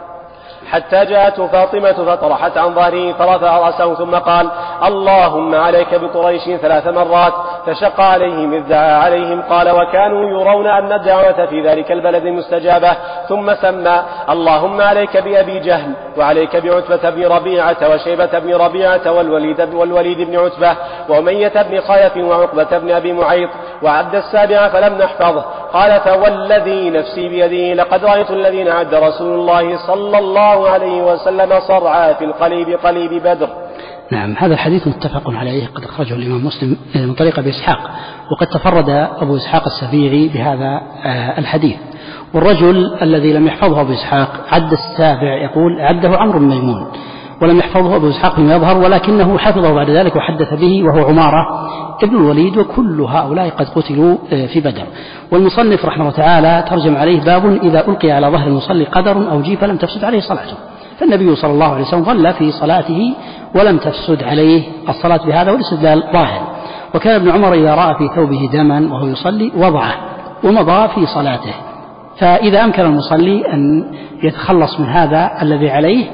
حتى جاءته فاطمة فطرحت عن ظهره فرفع رأسه ثم قال: اللهم عليك بقريش 3 مرات، فشق عليهم إذ دعا عليهم. قال: وكانوا يرون أن الدعوة في ذلك البلد مستجابة، ثم سمى: اللهم عليك بأبي جهل، وعليك بعتبة بن ربيعة، وشيبة بن ربيعة، والوليد بن عتبة، وأمية بن خلف، وعقبة بن أبي معيط، وعد 7 فلم نحفظه. قال: فوالذي نفسي بيده لقد رأيت الذين عد رسول الله صلى الله عليه وسلم صرعى في قليب بدر. نعم. هذا الحديث متفق عليه، قد أخرجه الإمام مسلم من طريق أبي إسحاق، وقد تفرد أبو إسحاق السبيعي بهذا الحديث. والرجل الذي لم يحفظه أبو إسحاق عد 7 يقول عده عمرو بن ميمون، ولم يحفظه أبو إسحاق بن يظهر، ولكنه حفظه بعد ذلك وحدث به، وهو عمارة ابن الوليد، وكل هؤلاء قد قتلوا في بدر. والمصنف رحمه الله تعالى ترجم عليه: باب إذا ألقي على ظهر المصلي قدر أو جيف لم تفسد عليه صلاته. فالنبي صلى الله عليه وسلم ظل في صلاته ولم تفسد عليه الصلاة بهذا، والاستدلال ظاهر. وكان ابن عمر إذا رأى في ثوبه دما وهو يصلي وضعه ومضى في صلاته. فإذا أمكن المصلي أن يتخلص من هذا الذي عليه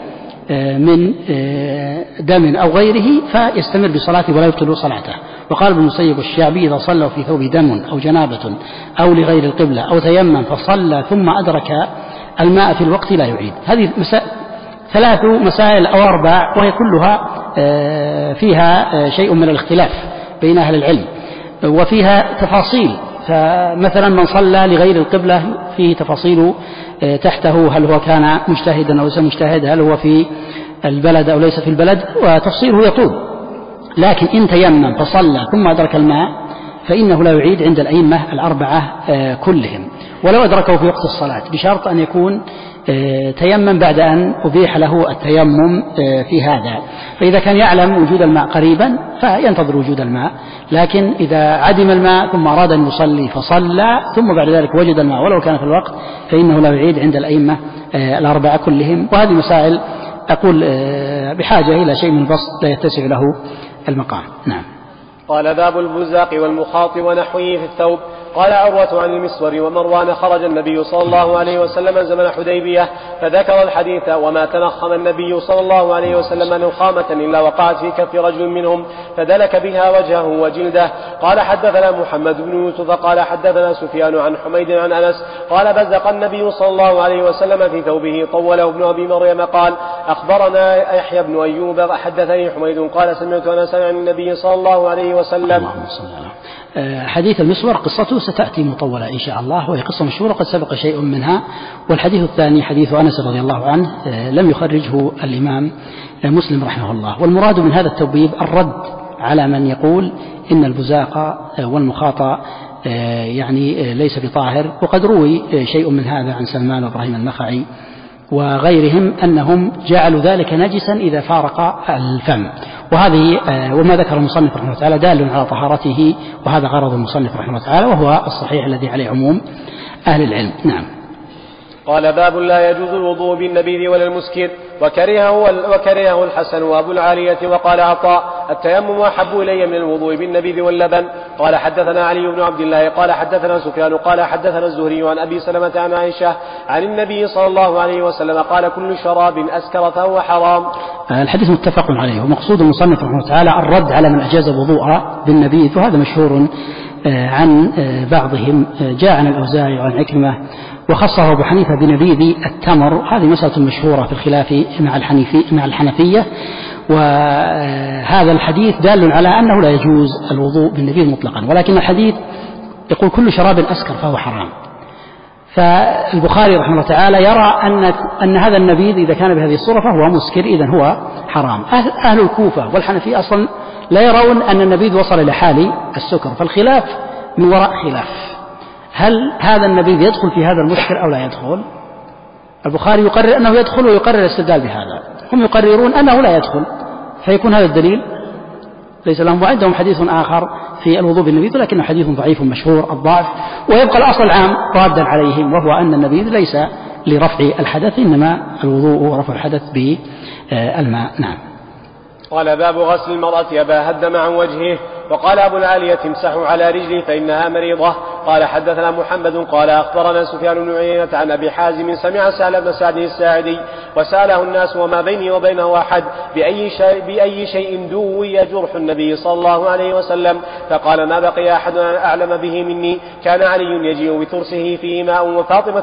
من دم أو غيره فيستمر بصلاته ولا يبطل صلاته. وقال ابن المسيب والشعبي: إذا صلوا في ثوب دم أو جنابة أو لغير القبلة أو تيمم فصلى ثم أدرك الماء في الوقت لا يعيد. هذه 3 مسائل أو 4، وهي كلها فيها شيء من الاختلاف بين أهل العلم، وفيها تفاصيل فمثلا من صلى لغير القبلة فيه تفاصيل تحته، هل هو كان مجتهدا أو ليس مجتهد، هل هو في البلد أو ليس في البلد، وتفصيله يطول. لكن إن تيمم فصلى ثم أدرك الماء فإنه لا يعيد عند الأئمة الأربعة كلهم، ولو أدركه في وقت الصلاة، بشرط أن يكون تيمم بعد أن أبيح له التيمم في هذا. فإذا كان يعلم وجود الماء قريبا فينتظر وجود الماء، لكن إذا عدم الماء ثم أراد أن يصلي فصلى ثم بعد ذلك وجد الماء ولو كان في الوقت فإنه لا يعيد عند الأئمة الأربعة كلهم. وهذه مسائل أقول بحاجة إلى شيء من البسط لا يتسع له المقام. نعم. قال باب البزاق والمخاط ونحوه في الثوب. قال عروة عن المسور ومروان خرج النبي صلى الله عليه وسلم زمن حديبية فذكر الحديث وما تنخم النبي صلى الله عليه وسلم نخامة إلا وقعت في كف رجل منهم فدلك بها وجهه وجلده. قال حدثنا محمد بن يوسف قال حدثنا سفيان عن حميد عن أنس قال بزق النبي صلى الله عليه وسلم في ثوبه طوله ابن أبي مريم. قال أخبرنا يحيى بن أيوب حدثني حميد قال سمعت أنس عن النبي صلى الله عليه وسلم. حديث المسور قصته ستأتي مطولة إن شاء الله، وهي قصة مشهورة قد سبق شيء منها. والحديث الثاني حديث أنس رضي الله عنه لم يخرجه الإمام مسلم رحمه الله. والمراد من هذا التوبيب الرد على من يقول إن البزاق والمخاط يعني ليس بطاهر، وقد روي شيء من هذا عن سلمان وإبراهيم النخعي وغيرهم أنهم جعلوا ذلك نجسا إذا فارق الفم. وهذه وما ذكر المصنف رحمه الله تعالى دال على طهارته، وهذا غرض المصنف رحمه الله تعالى، وهو الصحيح الذي عليه عموم أهل العلم. نعم. قال باب لا يجوز الوضوء بالنبيذ ولا المسكر وكرهه الحسن وأبو العالية. وقال عطاء التيمم أحب إلي من الوضوء بالنبيذ واللبن. قال حدثنا علي بن عبد الله قال حدثنا سفيان قال حدثنا الزهري عن أبي سلمة عن عائشة عن النبي صلى الله عليه وسلم قال كل شراب أسكر فهو حرام. الحديث متفق عليه، ومقصود المصنف رحمه الله تعالى الرد على من أجاز الوضوء بالنبيذ، وهذا مشهور عن بعضهم، جاء عن الأوزاعي وعن عكرمة، وخصه أبو حنيفة بنبيذ التمر. هذه مسألة مشهورة في الخلاف مع الحنفية. وهذا الحديث دال على أنه لا يجوز الوضوء بالنبيذ مطلقا، ولكن الحديث يقول كل شراب أسكر فهو حرام. فالبخاري رحمه الله تعالى يرى أن هذا النبيذ إذا كان بهذه الصورة فهو مسكر، إذن هو حرام. أهل الكوفة والحنفية أصلا لا يرون أن النبيذ وصل إلى حال السكر، فالخلاف من وراء خلاف. هل هذا النبيذ يدخل في هذا المسكر أو لا يدخل؟ البخاري يقرر أنه يدخل ويقرر الاستدلال بهذا، هم يقررون أنه لا يدخل، فيكون هذا الدليل ليس لهم. وعندهم حديث آخر في الوضوء بالنبيذ لكنه حديث ضعيف مشهور الضعف، ويبقى الأصل العام رادا عليهم، وهو أن النبيذ ليس لرفع الحدث، إنما الوضوء رفع الحدث بالماء. نعم. قال باب غسل المرأة أباها الدم عن وجهه. وقال أبو العالية امسحوا على رجلي فإنها مريضة. قال حدثنا محمد قال أخبرنا سفيان بن عيينة عن أبي حازم سمع سهل بن سعد الساعدي وسأله الناس وما بيني وبينه أحد بأي شيء دوي جرح النبي صلى الله عليه وسلم، فقال ما بقي أحد أعلم به مني. كان علي يجيء بترسه فيه ماء وفاطمة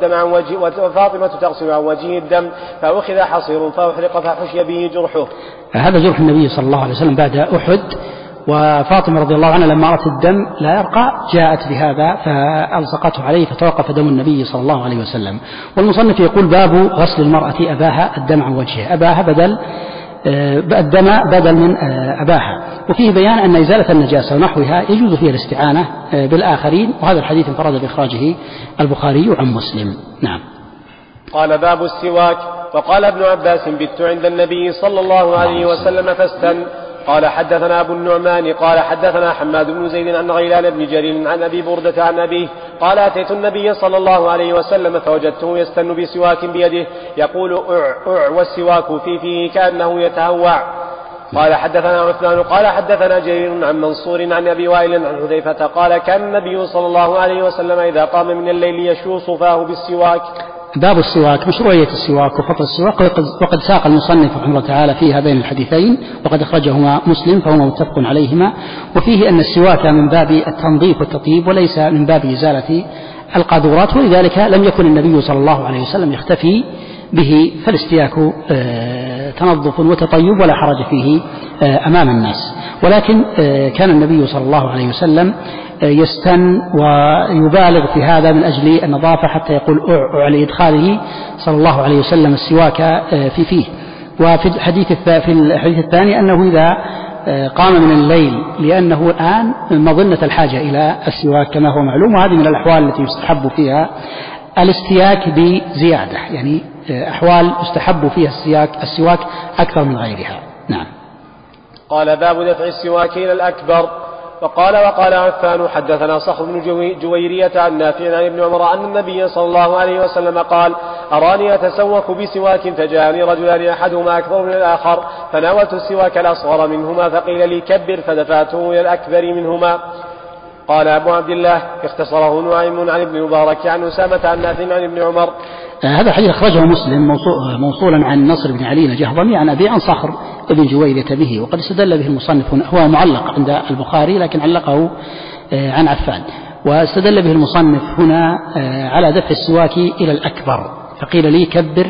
تغسل عن وجهه الدم، فأخذ حصير فأحرق فحشي به جرحه. هذا جرح النبي صلى الله عليه وسلم بعد أحد، وفاطمة رضي الله عنها لما رأت الدم لا يرقى جاءت بهذا فألصقته عليه فتوقف دم النبي صلى الله عليه وسلم. والمصنف يقول باب غسل المرأة أباها الدم عن وجهه. أباها الدم بدل من أباها، وفيه بيان أن إزالة النجاسة ونحوها يجوز فيها الاستعانة بالآخرين، وهذا الحديث انفرد بإخراجه البخاري عن مسلم. نعم. قال باب السواك. وقال ابن عباس بت عند النبي صلى الله عليه وسلم فاستن. قال حدثنا أبو النعمان قال حدثنا حماد بن زيد عن غيلان بن جرير عن أبي بردة عن أبيه قال أتيت النبي صلى الله عليه وسلم فوجدته يستن بسواك بيده يقول أع والسواك في فيه كأنه يتهوع. قال حدثنا عثمان قال حدثنا جرير عن منصور عن أبي وائل عن حذيفة قال كان النبي صلى الله عليه وسلم إذا قام من الليل يشو صفاه بالسواك. باب السواك، مشروعية السواك وفضل السواك، وقد ساق المصنف رحمه الله تعالى في هذين الحديثين وقد أخرجهما مسلم فهما متفق عليهما. وفيه أن السواك من باب التنظيف والتطيب وليس من باب إزالة القاذورات، ولذلك لم يكن النبي صلى الله عليه وسلم يختفي به فالاستياك تنظف وتطيب ولا حرج فيه أمام الناس. ولكن كان النبي صلى الله عليه وسلم يستن ويبالغ في هذا من أجل النظافة، حتى يقول على إدخاله صلى الله عليه وسلم السواك في فيه. وفي الحديث الثاني أنه إذا قام من الليل، لأنه الآن مظنة الحاجة إلى السواك كما هو معلوم، وهذه من الأحوال التي يستحب فيها الاستياك بزيادة، يعني أحوال يستحب فيها السواك أكثر من غيرها. نعم. قال باب دفع السواك إلى الأكبر. وقال عفان حدثنا صخر بن جويرية عن نافع عن ابن عمر أن النبي صلى الله عليه وسلم قال أراني أتسوك بسواك فجاءني رجلان أحدهما أكبر من الآخر فناولت السواك الأصغر منهما فقيل لي كبر فدفعته إلى الأكبر منهما. قال أبو عبد الله اختصره نعيم عن ابن مبارك عن أسامة عن نافع عن ابن عمر. هذا الحديث أخرجه مسلم موصولا عن نصر بن علي الجهضمي عن أبي عن صخر بن جويرية به، وقد استدل به المصنف هو معلق عند البخاري لكن علقه عن عفان، واستدل به المصنف هنا على دفع السواك إلى الأكبر، فقيل لي كبر،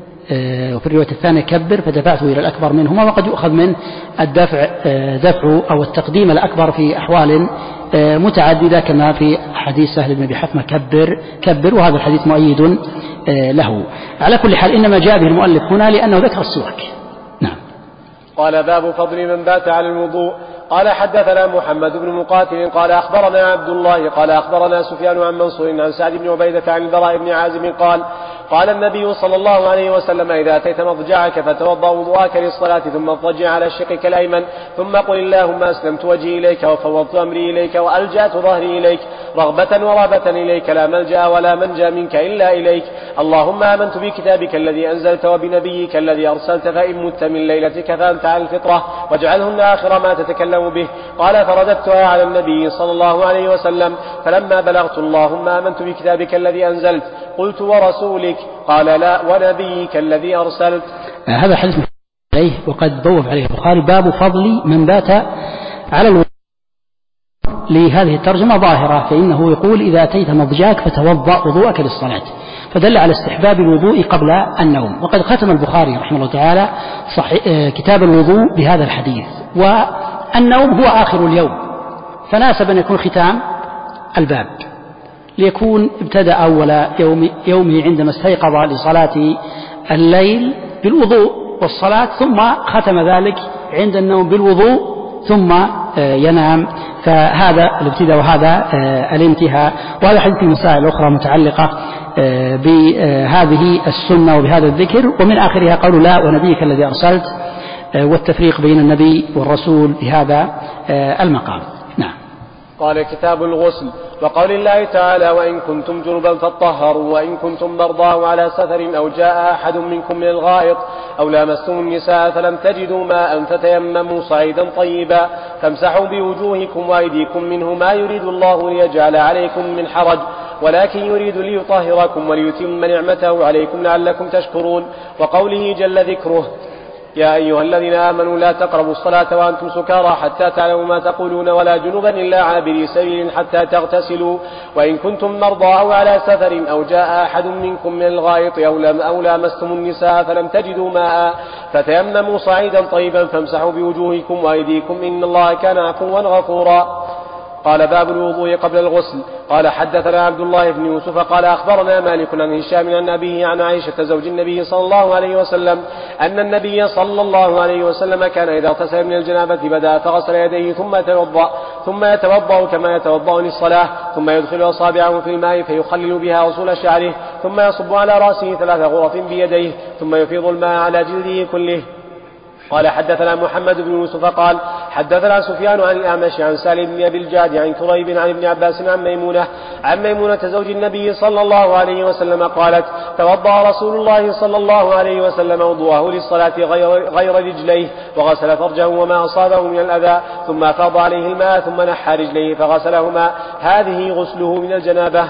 وفي الرواية الثانية كبر فدفعته إلى الأكبر منهما. وقد يؤخذ من الدفع دفع أو التقديم الأكبر في أحوال متعددة كما في حديث سهل بن أبي حثمة كبر، وهذا الحديث مؤيد له. على كل حال إنما جاء به المؤلف هنا لأنه ذكر السواك. نعم. قال باب فضل من بات على الوضوء. قال حدثنا محمد بن مقاتل قال أخبرنا عبد الله قال أخبرنا سفيان عن منصور عن سعد بن عبيدة عن البراء بن عازب قال النبي صلى الله عليه وسلم إذا أتيت مضجعك فتوضأ وضوءك للصلاة ثم اضطجع على شقك الأيمن ثم قل اللهم أسلمت وجهي إليك وفوضت أمري إليك وألجأت ظهري إليك رغبة ورهبة إليك لا ملجأ ولا منجا منك إلا إليك. اللهم آمنت بكتابك الذي أنزلت وبنبيك الذي أرسلت فإن مت من ليلتك فأنت على الفطرة واجعلهن آخر ما تتكلم به. قال فرددتها على النبي صلى الله عليه وسلم فلما بلغت اللهم آمنت بكتابك الذي أنزلت قلت ورسولك قال لا ونبيك الذي أرسلت. هذا حديث عليه وقد بوب عليه البخاري باب فضل من بات على الوضوء. لهذه الترجمة ظاهرة، فإنه يقول إذا أتيت مضجعك فتوضأ وضوءك للصلاة، فدل على استحباب الوضوء قبل النوم. وقد ختم البخاري رحمه الله تعالى كتاب الوضوء بهذا الحديث، والنوم هو آخر اليوم، فناسب أن يكون ختام الباب ليكون ابتدأ أول يومه عندما استيقظ لصلاة الليل بالوضوء والصلاة، ثم ختم ذلك عند النوم بالوضوء ثم ينام. فهذا الابتداء وهذا الانتهاء. وهذا حديث مسائل أخرى متعلقة بهذه السنة وبهذا الذكر، ومن آخرها قول لا ونبيك الذي أرسلت، والتفريق بين النبي والرسول بهذا المقام. نعم. قال كتاب الغسل. وقول الله تعالى وإن كنتم جنبا فاطهروا وإن كنتم مرضى على سفر أو جاء أحد منكم من الغائط أو لامستم النساء فلم تجدوا ماء فتيمموا صعيدا طيبا فامسحوا بوجوهكم وأيديكم منه ما يريد الله ليجعل عليكم من حرج ولكن يريد ليطهركم وليتم نعمته عليكم لعلكم تشكرون. وقوله جل ذكره يا أيها الذين آمنوا لا تقربوا الصلاة وأنتم سكارى حتى تعلموا ما تقولون ولا جنبا إلا عابري سبيل حتى تغتسلوا وإن كنتم مرضى أو على سفر أو جاء أحد منكم من الغائط أو لامستم النساء فلم تجدوا ماء فتيمموا صعيدا طيبا فامسحوا بوجوهكم وأيديكم إن الله كان عفوا غفورا. قال باب الوضوء قبل الغسل. قال حدثنا عبد الله بن يوسف قال أخبرنا مالك عن هشام عن أبيه عن عائشة زوج النبي صلى الله عليه وسلم أن النبي صلى الله عليه وسلم كان إذا اغتسل من الجنابة بدأ فغسل يديه ثم يتوضأ كما يتوضأ للصلاة ثم يدخل أصابعه في الماء فيخلل بها أصول شعره ثم يصب على رأسه 3 غرف بيديه ثم يفيض الماء على جلده كله. قال حدثنا محمد بن يوسف قال حدثنا سفيان عن الأعمش عن سالم بن أبي الجعد عن كريب عن ابن عباس عن ميمونة زوج النبي صلى الله عليه وسلم قالت توضأ رسول الله صلى الله عليه وسلم وضوءه للصلاة غير رجليه وغسل فرجه وما أصابه من الأذى ثم أفاض عليه الماء ثم نحى رجليه فغسلهما هذه غسله من الجنابة.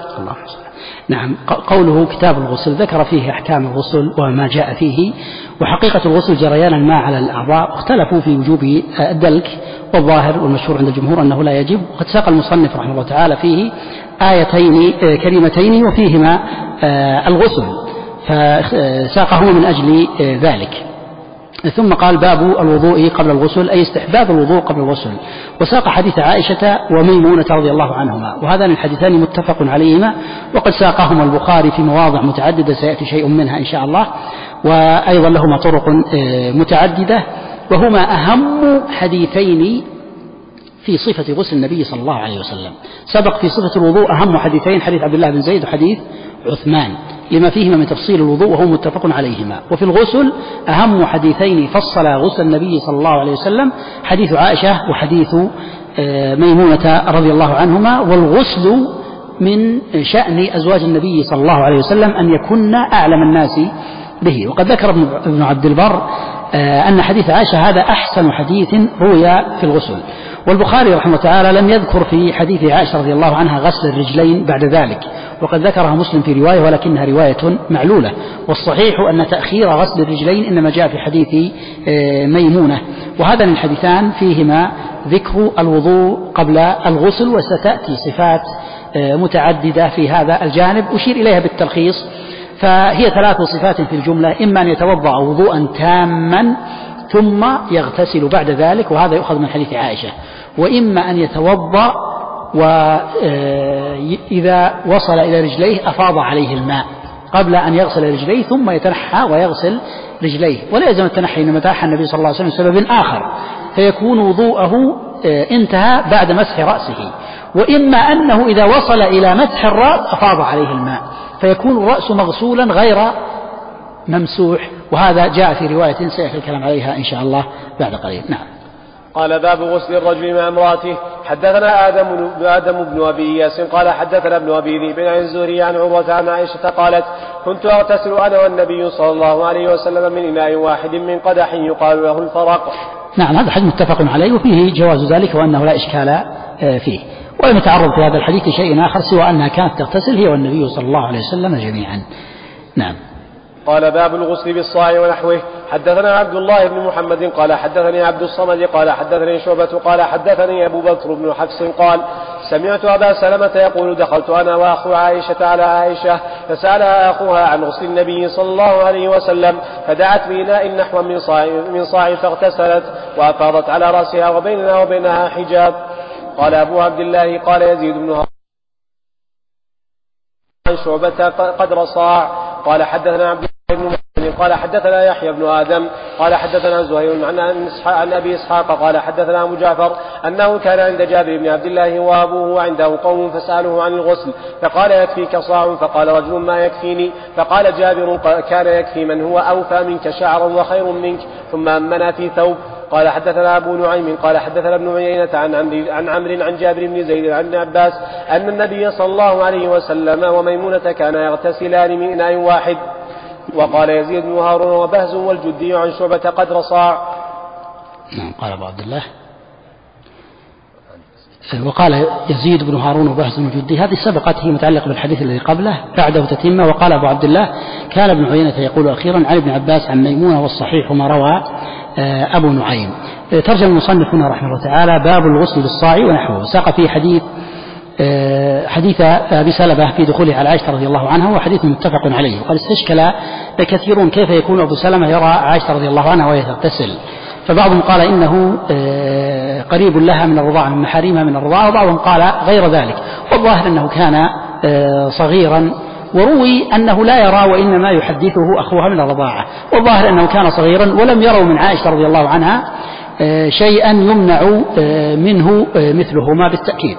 نعم. قوله كتاب الغسل ذكر فيه أحكام الغسل وما جاء فيه، وحقيقة الغسل جريان الماء على الأعضاء، واختلفوا في وجوب الدلك، والظاهر والمشهور عند الجمهور أنه لا يجب. وقد ساق المصنف رحمه الله تعالى فيه آيتين كريمتين وفيهما الغسل، فساقه من أجل ذلك. ثم قال باب الوضوء قبل الغسل، أي استحباب الوضوء قبل الغسل، وساق حديث عائشة وميمونة رضي الله عنهما، وهذان الحديثان متفق عليهما، وقد ساقهما البخاري في مواضع متعددة سيأتي شيء منها إن شاء الله، وأيضا لهما طرق متعددة، وهما أهم حديثين في صفة غسل النبي صلى الله عليه وسلم. سبق في صفة الوضوء أهم حديثين، حديث عبد الله بن زيد وحديث عثمان، لما فيهما من تفصيل الوضوء وهو متفق عليهما. وفي الغسل أهم حديثين فصل غسل النبي صلى الله عليه وسلم، حديث عائشة وحديث ميمونة رضي الله عنهما. والغسل من شأن أزواج النبي صلى الله عليه وسلم أن يكن أعلم الناس به. وقد ذكر ابن عبد البر أن حديث عائشة هذا أحسن حديث روي في الغسل. والبخاري رحمه تعالى لم يذكر في حديث عائشة رضي الله عنها غسل الرجلين بعد ذلك، وقد ذكرها مسلم في رواية ولكنها رواية معلولة. والصحيح أن تأخير غسل الرجلين إنما جاء في حديث ميمونة. وهذان الحديثان فيهما ذكر الوضوء قبل الغسل، وستأتي صفات متعددة في هذا الجانب أشير إليها بالتلخيص. فهي 3 صفات في الجملة: إما أن يتوضأ وضوءا تاما ثم يغتسل بعد ذلك، وهذا يؤخذ من حديث عائشة، وإما أن يتوضأ وإذا وصل إلى رجليه أفاض عليه الماء قبل أن يغسل رجليه ثم يتنحى ويغسل رجليه. ولا يلزم التنحي، إنما تنحى النبي صلى الله عليه وسلم لسبب آخر، فيكون وضوءه انتهى بعد مسح رأسه. وإما أنه إذا وصل إلى مسح الرأس أفاض عليه الماء، فيكون الرأس مغسولا غير ممسوح، وهذا جاء في رواية سيأتي الكلام عليها إن شاء الله بعد قليل. نعم. قال باب غسل الرجل مع امرأته. حدثنا آدم بن أبي إياس قال حدثنا ابن أبي ذئب عن الزهري عن عروة عن عائشة قالت: كنت أغتسل أنا والنبي صلى الله عليه وسلم من إناء واحد من قدح يقال له الفرق. نعم، هذا حديث متفق عليه وفيه جواز ذلك وأنه لا إشكال فيه، ولم يتعرض في هذا الحديث لشيء آخر سوى أنها كانت تغتسل هي والنبي صلى الله عليه وسلم جميعا. نعم. قال باب الغسل بالصاع ونحوه. حدثنا عبد الله بن محمد قال حدثني عبد الصمد قال حدثني شعبة قال حدثني أبو بكر بن حفص قال: سمعت أبا سلمة يقول: دخلت أنا وأخو عائشة على عائشة فسألها أخوها عن غسل النبي صلى الله عليه وسلم، فدعت بإناء نحو من صاع فاغتسلت وأفاضت على رأسها وبيننا وبينها حجاب. قال أبو عبد الله قال يزيد بن هارون عن شعبة قدر صاع. قال حدثنا عبد الله بن محمد قال حدثنا يحيى بن آدم قال حدثنا زهير عن أبي إسحاق قال حدثنا أبو جعفر أنه كان عند جابر بن عبد الله وأبوه وعنده قوم فسألوه عن الغسل فقال: يكفيك صاع؟ فقال رجل: ما يكفيني؟ فقال جابر: كان يكفي من هو أوفى منك شعرا وخير منك، ثم أمنا في ثوب. قال حدثنا أبو نعيم قال حدثنا ابن عيينة عن عمرو عن جابر بن زيد عن ابن عباس أن النبي صلى الله عليه وسلم وميمونة كانا يغتسلان من إناء واحد. وقال يزيد بن هارون وبهز والجدي عن شعبة قدر صاع. نعم. قال أبو عبد الله وقال يزيد بن هارون وبهز والجدي، هذه سبقت، هي متعلقة بالحديث الذي قبله بعده تتمة. وقال أبو عبد الله كان ابن عيينة يقول أخيرا عن ابن عباس عن ميمونة، والصحيح ما روى أبو نعيم. ترجم المصنف هنا رحمه الله تعالى باب الغسل بالصاع ونحوه. ساق فيه حديث أبي سلمة في دخوله على عائشة رضي الله عنها، وحديث متفق عليه. وقد استشكل كثيرون كيف يكون أبو سلمة يرى عائشة رضي الله عنها وهي تغتسل، فبعضهم قال إنه قريب لها من الرضاعة من محارمها من الرضاعة، وبعضهم قال غير ذلك. والظاهر أنه كان صغيرا، وروي أنه لا يرى وإنما يحدثه أخوها من الرضاعة، والظاهر أنه كان صغيرا، ولم يروا من عائشة رضي الله عنها شيئا يمنع منه مثلهما بالتأكيد.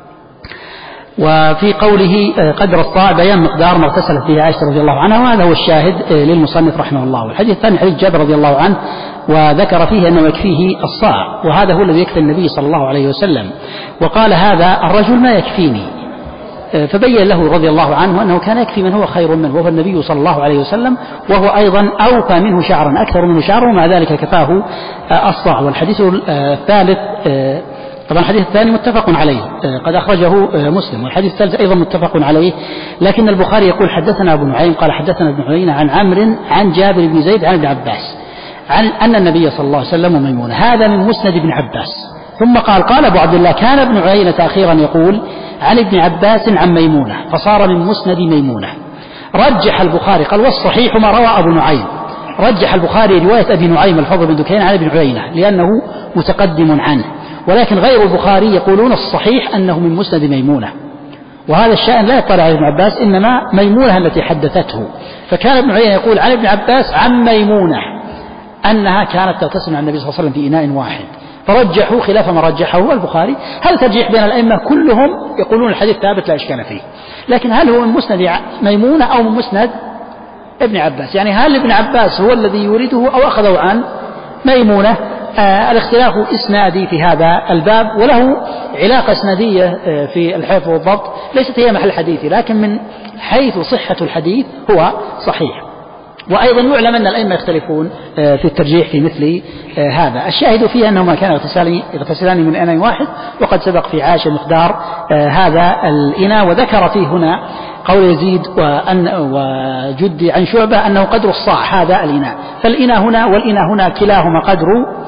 وفي قوله قدر الصاع بيان مقدار ما اغتسلت به عائشة رضي الله عنها، وهذا هو الشاهد للمصنف رحمه الله. والحديث الثاني حديث جابر رضي الله عنه، وذكر فيه أنه يكفيه الصاع، وهذا هو الذي يكفي النبي صلى الله عليه وسلم. وقال هذا الرجل: ما يكفيني، فبين له رضي الله عنه أنه كان يكفي من هو خير منه، وهو النبي صلى الله عليه وسلم، وهو أيضا أوفى منه شعرا أكثر منه شعرا، ومع ذلك كفاه الصاع. والحديث الثالث طبعا الحديث الثاني متفق عليه قد أخرجه مسلم، والحديث الثالث أيضا متفق عليه، لكن البخاري يقول حدثنا أبو نعيم قال حدثنا ابن عيينة عن عمرو عن جابر بن زيد عن ابن عباس عن أن النبي صلى الله عليه وسلم وميمونة، هذا من مسند ابن عباس. ثم قال أبو عبد الله كان ابن عيينة أخيرا يقول عن ابن عباس عن ميمونة، فصار من مسند ميمونة. رجح البخاري قال والصحيح ما روى أبو نعيم، رجح البخاري رواية أبي نعيم الفضل بن دكين عن ابن عيينة لأنه متقدم عنه، ولكن غير البخاري يقولون الصحيح أنه من مسند ميمونة، وهذا الشأن لا يطلع على ابن عباس إنما ميمونة التي حدثته. فكان ابن عيينة يقول عن ابن عباس عن ميمونة أنها كانت تغتسل مع النبي صلى الله عليه وسلم في إناء واحد، فرجحوا خلاف ما رجحه البخاري. هل ترجيح بين الأئمة كلهم يقولون الحديث ثابت لا إشكال فيه، لكن هل هو من مسند ميمونة أو من مسند ابن عباس؟ يعني هل ابن عباس هو الذي يورده أو أخذه عن ميمونة؟ الاختلاف إسنادي في هذا الباب، وله علاقة إسنادية في الحفظ والضبط ليست هي محل حديثي، لكن من حيث صحة الحديث هو صحيح. وأيضا يعلم أن الأئمة يختلفون في الترجيح في مثل هذا. الشاهد فيه أنهما كانوا يغتسلان من إناء واحد، وقد سبق في عاش مقدار هذا الإناء، وذكر فيه هنا قول يزيد وجدي عن شعبة أنه قدر الصاع هذا الإناء، فالإناء هنا والإناء هنا كلاهما قدر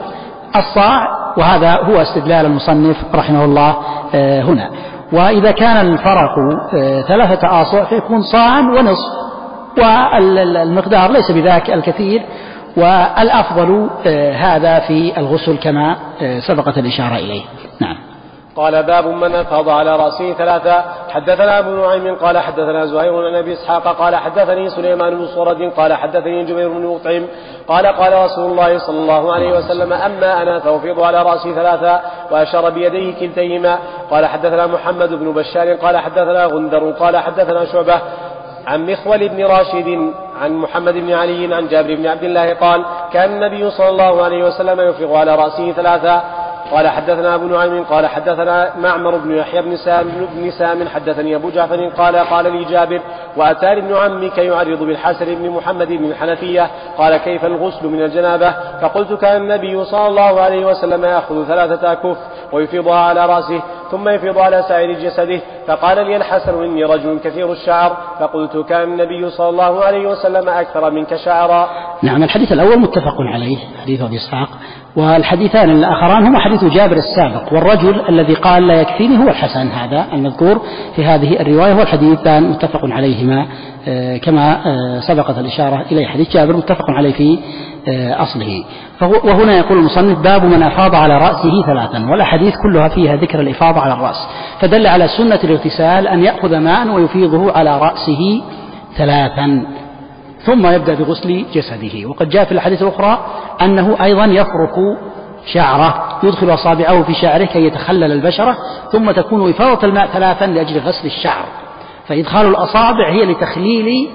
الصاع، وهذا هو استدلال المصنف رحمه الله هنا. وإذا كان الفرق 3 آصع فيكون صاعا ونصف، والمقدار ليس بذاك الكثير، والأفضل هذا في الغسل كما سبقت الإشارة إليه. نعم. قال باب من أفاض على رأسه 3. حدثنا أبو نعيم قال حدثنا زهير بن أبي إسحاق قال حدثني سليمان بن صرد قال حدثني جبير بن مطعم قال قال رسول الله صلى الله عليه وسلم أما أنا فأفيض على رأسي 3 وأشار بيديه كلتيهما. قال حدثنا محمد بن بشار قال حدثنا غندر قال حدثنا شعبة عن مخول بن راشد عن محمد بن علي عن جابر بن عبد الله قال كان النبي صلى الله عليه وسلم يفرغ على رأسه 3. قال حدثنا أبو نعيم قال حدثنا معمر بن يحيى بن سام حدثني أبو جعفر قال لي جابر وأتاني ابن عمك يعرض بالحسن بن محمد بن الحنفية قال كيف الغسل من الجنابة؟ فقلت كان النبي صلى الله عليه وسلم يأخذ 3 أكف ويفيضها على رأسه ثم يفيض على سائر جسده. فقال لي الحسن إني رجل كثير الشعر، فقلت كان النبي صلى الله عليه وسلم أكثر منك شعرا. نعم. الحديث الأول متفق عليه حديث أبي إسحاق، والحديثان الآخران هما حديث جابر السابق، والرجل الذي قال لا يكفيني هو الحسن هذا المذكور في هذه الرواية، والحديثان متفق عليهما كما سبقت الإشارة إليه. حديث جابر متفق عليه في أصله. وهنا يقول المصنف باب من أفاض على رأسه 3، والأحاديث كلها فيها ذكر الإفاضة على الرأس، فدل على سنة الاغتسال أن يأخذ ماء ويفيضه على رأسه 3 ثم يبدأ بغسل جسده. وقد جاء في الحديث الأخرى أنه أيضا يفرك شعره، يدخل أصابعه في شعره كي يتخلل البشرة، ثم تكون إفاضة الماء 3 لأجل غسل الشعر، فإدخال الأصابع هي لتخليل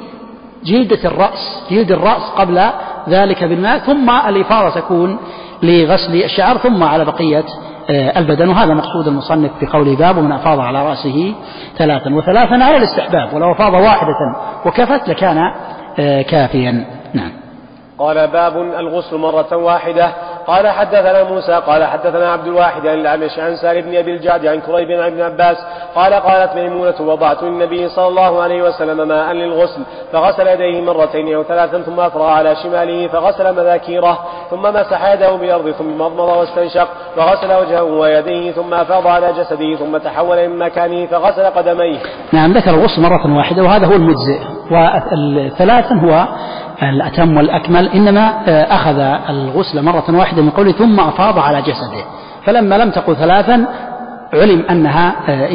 جلد الرأس قبل ذلك بالماء، ثم الإفاضة تكون لغسل الشعر، ثم على بقية البدن. وهذا مقصود المصنف بقوله باب من أفاض على رأسه 3، و3 على الاستحباب، ولو أفاض 1 وكفت لكان كافيا. نعم. قال باب الغسل مرة واحدة. قال حدثنا موسى قال حدثنا عبد الواحد عن الأعمش عن سالم بن أبي الجعد عن كريب عن ابن عباس قال قالت ميمونة وضعت للنبي صلى الله عليه وسلم ماء للغسل فغسل يديه 2 أو 3 ثم أفرغ على شماله فغسل مذاكيره ثم مسح يده بالأرض ثم مضمض واستنشق وغسل وجهه ويديه ثم أفاض على جسده ثم تحول من مكانه فغسل قدميه. نعم. ذكر الغسل مرة واحدة وهذا هو المجزئ، والثلاث هو الأتم والأكمل، إنما أخذ الغسل مرة واحدة من قوله ثم أفاض على جسده، فلما لم تقل 3 علم أنها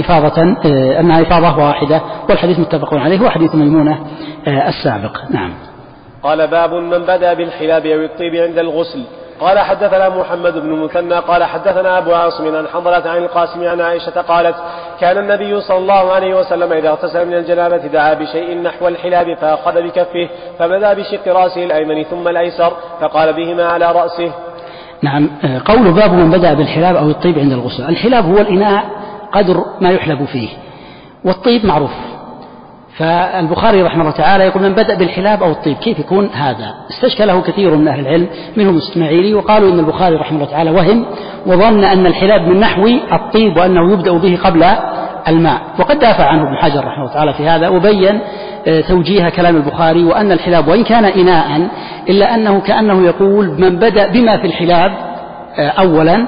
إفاضة واحدة، والحديث متفق عليه وحديث ميمونة السابق. نعم. قال باب من بدأ بالحلاب أو الطيب عند الغسل. قال حدثنا محمد بن مثنى قال حدثنا أبو عاصم عن حنظلة عن القاسم عن عائشة قالت كان النبي صلى الله عليه وسلم إذا اغتسل من الجنابة دعا بشيء نحو الحلاب فأخذ بكفه فبدأ بشق رأسه الأيمن ثم الأيسر فقال بهما على رأسه. نعم. قول باب من بدأ بالحلاب أو الطيب عند الغسل. الحلاب هو الإناء قدر ما يحلب فيه، والطيب معروف، فالبخاري رحمه الله تعالى يقول من بدأ بالحلاب أو الطيب كيف يكون هذا؟ استشكله كثير من أهل العلم منهم الإسماعيلي، وقالوا إن البخاري رحمه الله تعالى وهم وظن أن الحلاب من نحو الطيب وأنه يبدأ به قبل الماء، وقد دافع عنه ابن حجر رحمه الله تعالى في هذا وبين توجيه كلام البخاري، وأن الحلاب وإن كان إناء إلا أنه كأنه يقول من بدأ بما في الحلاب أولا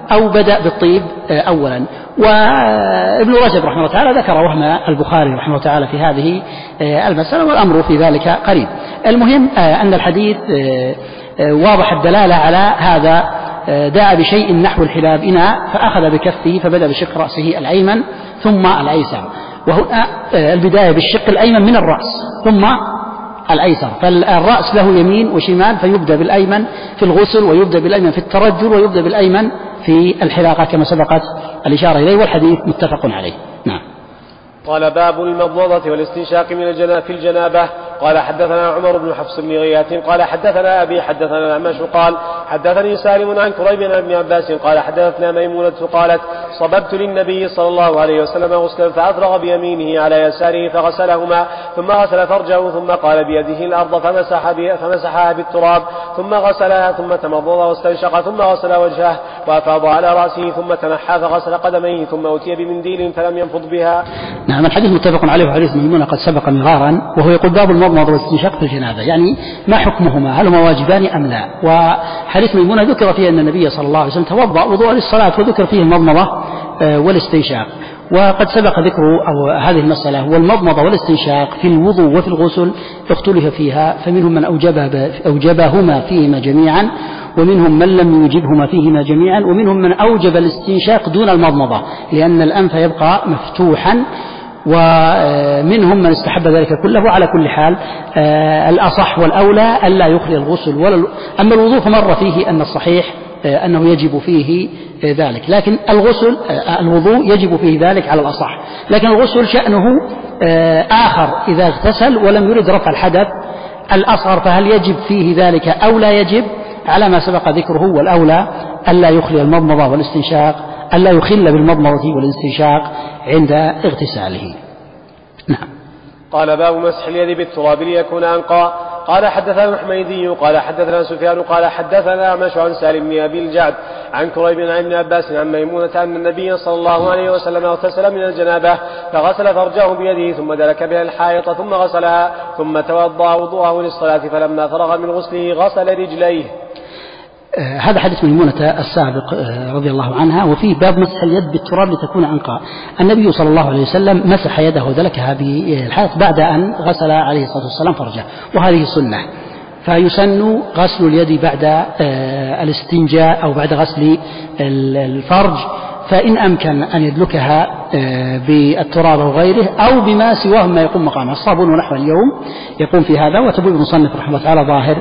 أو بدأ بالطيب أولا. وابن رجب رحمه الله تعالى ذكر وهم البخاري رحمه الله تعالى في هذه المسألة، والأمر في ذلك قريب. المهم أن الحديث واضح الدلالة على هذا، دعا بشيء نحو الحباب إناء فأخذ بكفه فبدأ بشق رأسه الأيمن ثم الأيسر، وهنا البداية بالشق الأيمن من الرأس ثم الأيسر، فالرأس له يمين وشمال، فيبدأ بالأيمن في الغسل ويبدأ بالأيمن في الترجل ويبدأ بالأيمن في الحلاقة كما سبقت الإشارة إليه، والحديث متفق عليه. نعم. قال باب المضمضة والاستنشاق في الجنابة. قال حدثنا عمر بن حفص بن غياث قال حدثنا أبي حدثنا الأعمش قال حدثني سالم عن كريب عن ابن عباس قال حدثتنا ميمونة قالت صببت للنبي صلى الله عليه وسلم غسلا فأفرغ بيمينه على يساره فغسلهما ثم غسل فرجه ثم قال بيده الأرض فمسحها بالتراب ثم غسلها ثم تمضض واستنشق ثم غسل وجهه وأفاض على رأسه ثم تنحى فغسل قدميه ثم أتي بمنديل فلم ينفض بها. نعم. الحديث متفق عليه وحديث ميمونة قد سبق مرارا، وهو يقول باب المضمض والاستنشاق في الجنابة، يعني ما حكمهما، هل هما واجبان أم لا؟ وحديث ميمونة ذكر فيه أن النبي صلى الله عليه وسلم توضأ وضوء للصلاة وذكر فيه المضمضة والاستنشاق، وقد سبق ذكر هذه المسألة. والمضمضة والاستنشاق في الوضوء وفي الغسل اختلف فيها، فمنهم من أوجبهما فيهما جميعا، ومنهم من لم يوجبهما فيهما جميعا، ومنهم من أوجب الاستنشاق دون المضمضة لأن الأنف يبقى مفتوحا، ومنهم من استحب ذلك كله. على كل حال الأصح والأولى ألا يخلي الغسل أما الوضوء فمر فيه أن الصحيح أنه يجب فيه ذلك، لكن الوضوء يجب فيه ذلك على الأصح، لكن الغسل شأنه آخر إذا اغتسل ولم يرد رفع الحدث الأصغر، فهل يجب فيه ذلك أو لا يجب؟ على ما سبق ذكره، والأولى ألا يخلي المضمضة والاستنشاق، ألا يخل بالمضمضة والاستنشاق عند اغتساله. نعم. قال باب مسح اليد بالتراب ليكون أنقى. قال حدثنا الحميدي قال حدثنا سفيان قال حدثنا أعمش عن سالم بن أبي الجعد عن كريب عن ابن عباس عن ميمونة أن النبي صلى الله عليه وسلم اغتسل من الجنابة فغسل فرجه بيده ثم دلك بها الحائط ثم غسلها ثم توضأ وضوءه للصلاة، فلما فرغ من غسله غسل رجليه. هذا حديث ميمونة السابق رضي الله عنها، وفيه باب مسح اليد بالتراب لتكون أنقى. النبي صلى الله عليه وسلم مسح يده ودلكها بالحائط بعد أن غسل عليه الصلاة والسلام فرجه، وهذه سنة، فيسن غسل اليد بعد الاستنجاء أو بعد غسل الفرج، فإن أمكن أن يدلكها بالتراب أو غيره أو بما سواه ما يقوم مقامه، الصابون ونحو اليوم يقوم في هذا. وتبويب المصنف رحمه الله تعالى ظاهر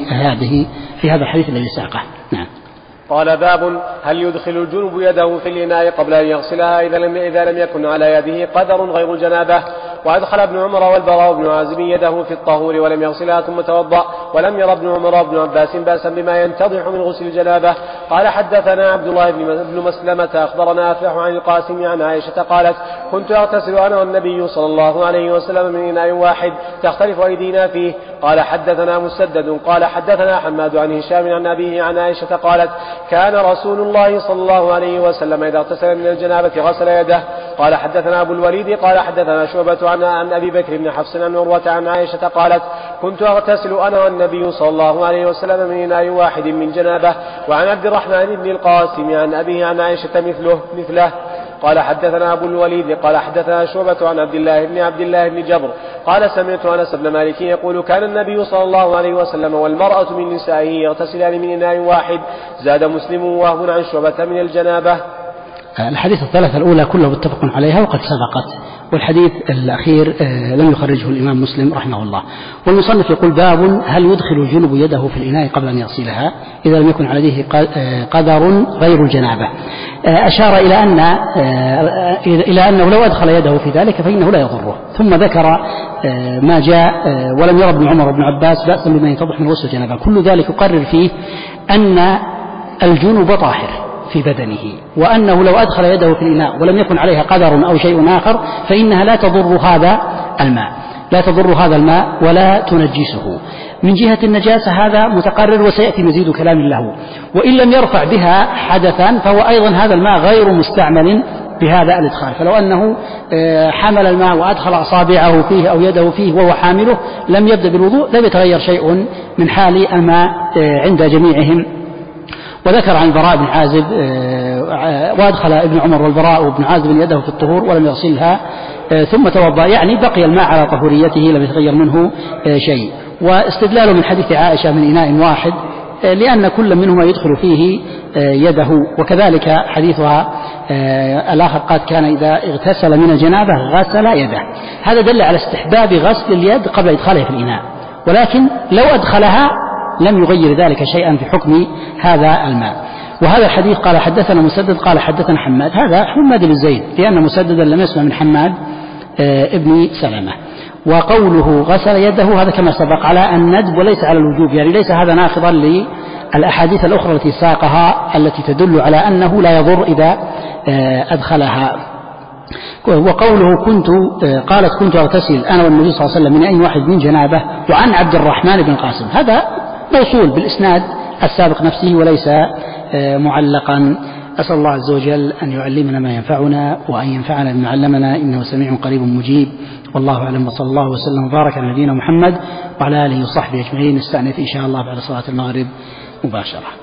في هذا الحديث الذي ساقه. نعم. قال باب هل يدخل الجنب يده في الإناء قبل أن يغسلها إذا لم يكن على يده قدر غير الجنابة. وأدخل ابن عمر والبراء بن عازب يده في الطهور ولم يغسلها ثم توضأ، ولم ير ابن عمر وابن عباس بأسا بما ينتضح من غسل الجنابة. قال حدثنا عبد الله بن مسلمة أخبرنا أفلح عن القاسم عن عائشة قالت كنت أغتسل أنا والنبي صلى الله عليه وسلم من إناء واحد تختلف أيدينا فيه. قال حدثنا مسدد قال حدثنا حماد عن هشام عن أبيه عن عائشة قالت كان رسول الله صلى الله عليه وسلم إذا اغتسل من الجنابة غسل يده. قال حدثنا أبو الوليد قال حدثنا شعبة عن أبي بكر بن حفص عن عروة عن عائشة قالت كنت أغتسل أنا والنبي صلى الله عليه وسلم من إناء واحد من جنابة. وعن عبد الرحمن بن القاسم عن أبيه عن عائشة مثله. قال حدثنا أبو الوليد قال حدثنا شعبة عن عبد الله بن جبر قال سمعت أنس بن مالك يقول كان النبي صلى الله عليه وسلم والمرأة من نسائه يغتسلان من إناء واحد. زاد مسلم وهو عن شعبة من الجنابة. الحديث الثلاثة الأولى كلها متفق عليها وقد سبقت، والحديث الأخير لم يخرجه الإمام مسلم رحمه الله. والمصنف يقول باب هل يدخل الجنب يده في الإناء قبل أن يغسلها إذا لم يكن على يده قدر غير الجنابة. أشار إلى أنه لو أدخل يده في ذلك فإنه لا يضره، ثم ذكر ما جاء ولم ير ابن عمر وابن عباس بأسا بما ينتضح من غسل الجنابة. كل ذلك يقرر فيه أن الجنب طاهر في بدنه، وأنه لو أدخل يده في الإناء ولم يكن عليها قدر أو شيء آخر فإنها لا تضر هذا الماء ولا تنجسه. من جهة النجاسة هذا متقرر وسيأتي مزيد كلام له. وإن لم يرفع بها حدثا فهو أيضا هذا الماء غير مستعمل بهذا الإدخال، فلو أنه حمل الماء وأدخل أصابعه فيه أو يده فيه وهو حامله لم يبدأ بالوضوء، لم يتغير شيء من حال الماء عند جميعهم. وذكر عن البراء بن عازب وأدخل ابن عمر والبراء وابن عازب يده في الطهور ولم يغسلها ثم توضأ، يعني بقي الماء على طهوريته لم يتغير منه شيء. واستدلاله من حديث عائشة من إناء واحد لأن كل منهما يدخل فيه يده، وكذلك حديثها الآخر قال كان إذا اغتسل من الجنابة غسل يده. هذا دل على استحباب غسل اليد قبل إدخالها في الإناء، ولكن لو أدخلها لم يغير ذلك شيئا في حكم هذا الماء. وهذا الحديث قال حدثنا مسدد قال حدثنا حماد، هذا حماد بن زيد لأن مسددا لم يسمع من حماد ابن سلمة. وقوله غسل يده هذا كما سبق على الندب وليس على الوجوب، يعني ليس هذا ناقضا للأحاديث الأخرى التي ساقها التي تدل على أنه لا يضر إذا أدخلها. وقوله قالت كنت أغتسل أنا والنبي صلى الله عليه وسلم من أي واحد من جنابه، وعن عبد الرحمن بن القاسم، هذا موصول بالإسناد السابق نفسه وليس معلقا. أسأل الله عز وجل أن يعلمنا ما ينفعنا وأن ينفعنا بما علمنا إنه سميع قريب مجيب. والله أعلم، وصلى الله وسلم وبارك على نبينا محمد وعلى آله وصحبه أجمعين. نستأنف إن شاء الله بعد صلاة المغرب مباشرة.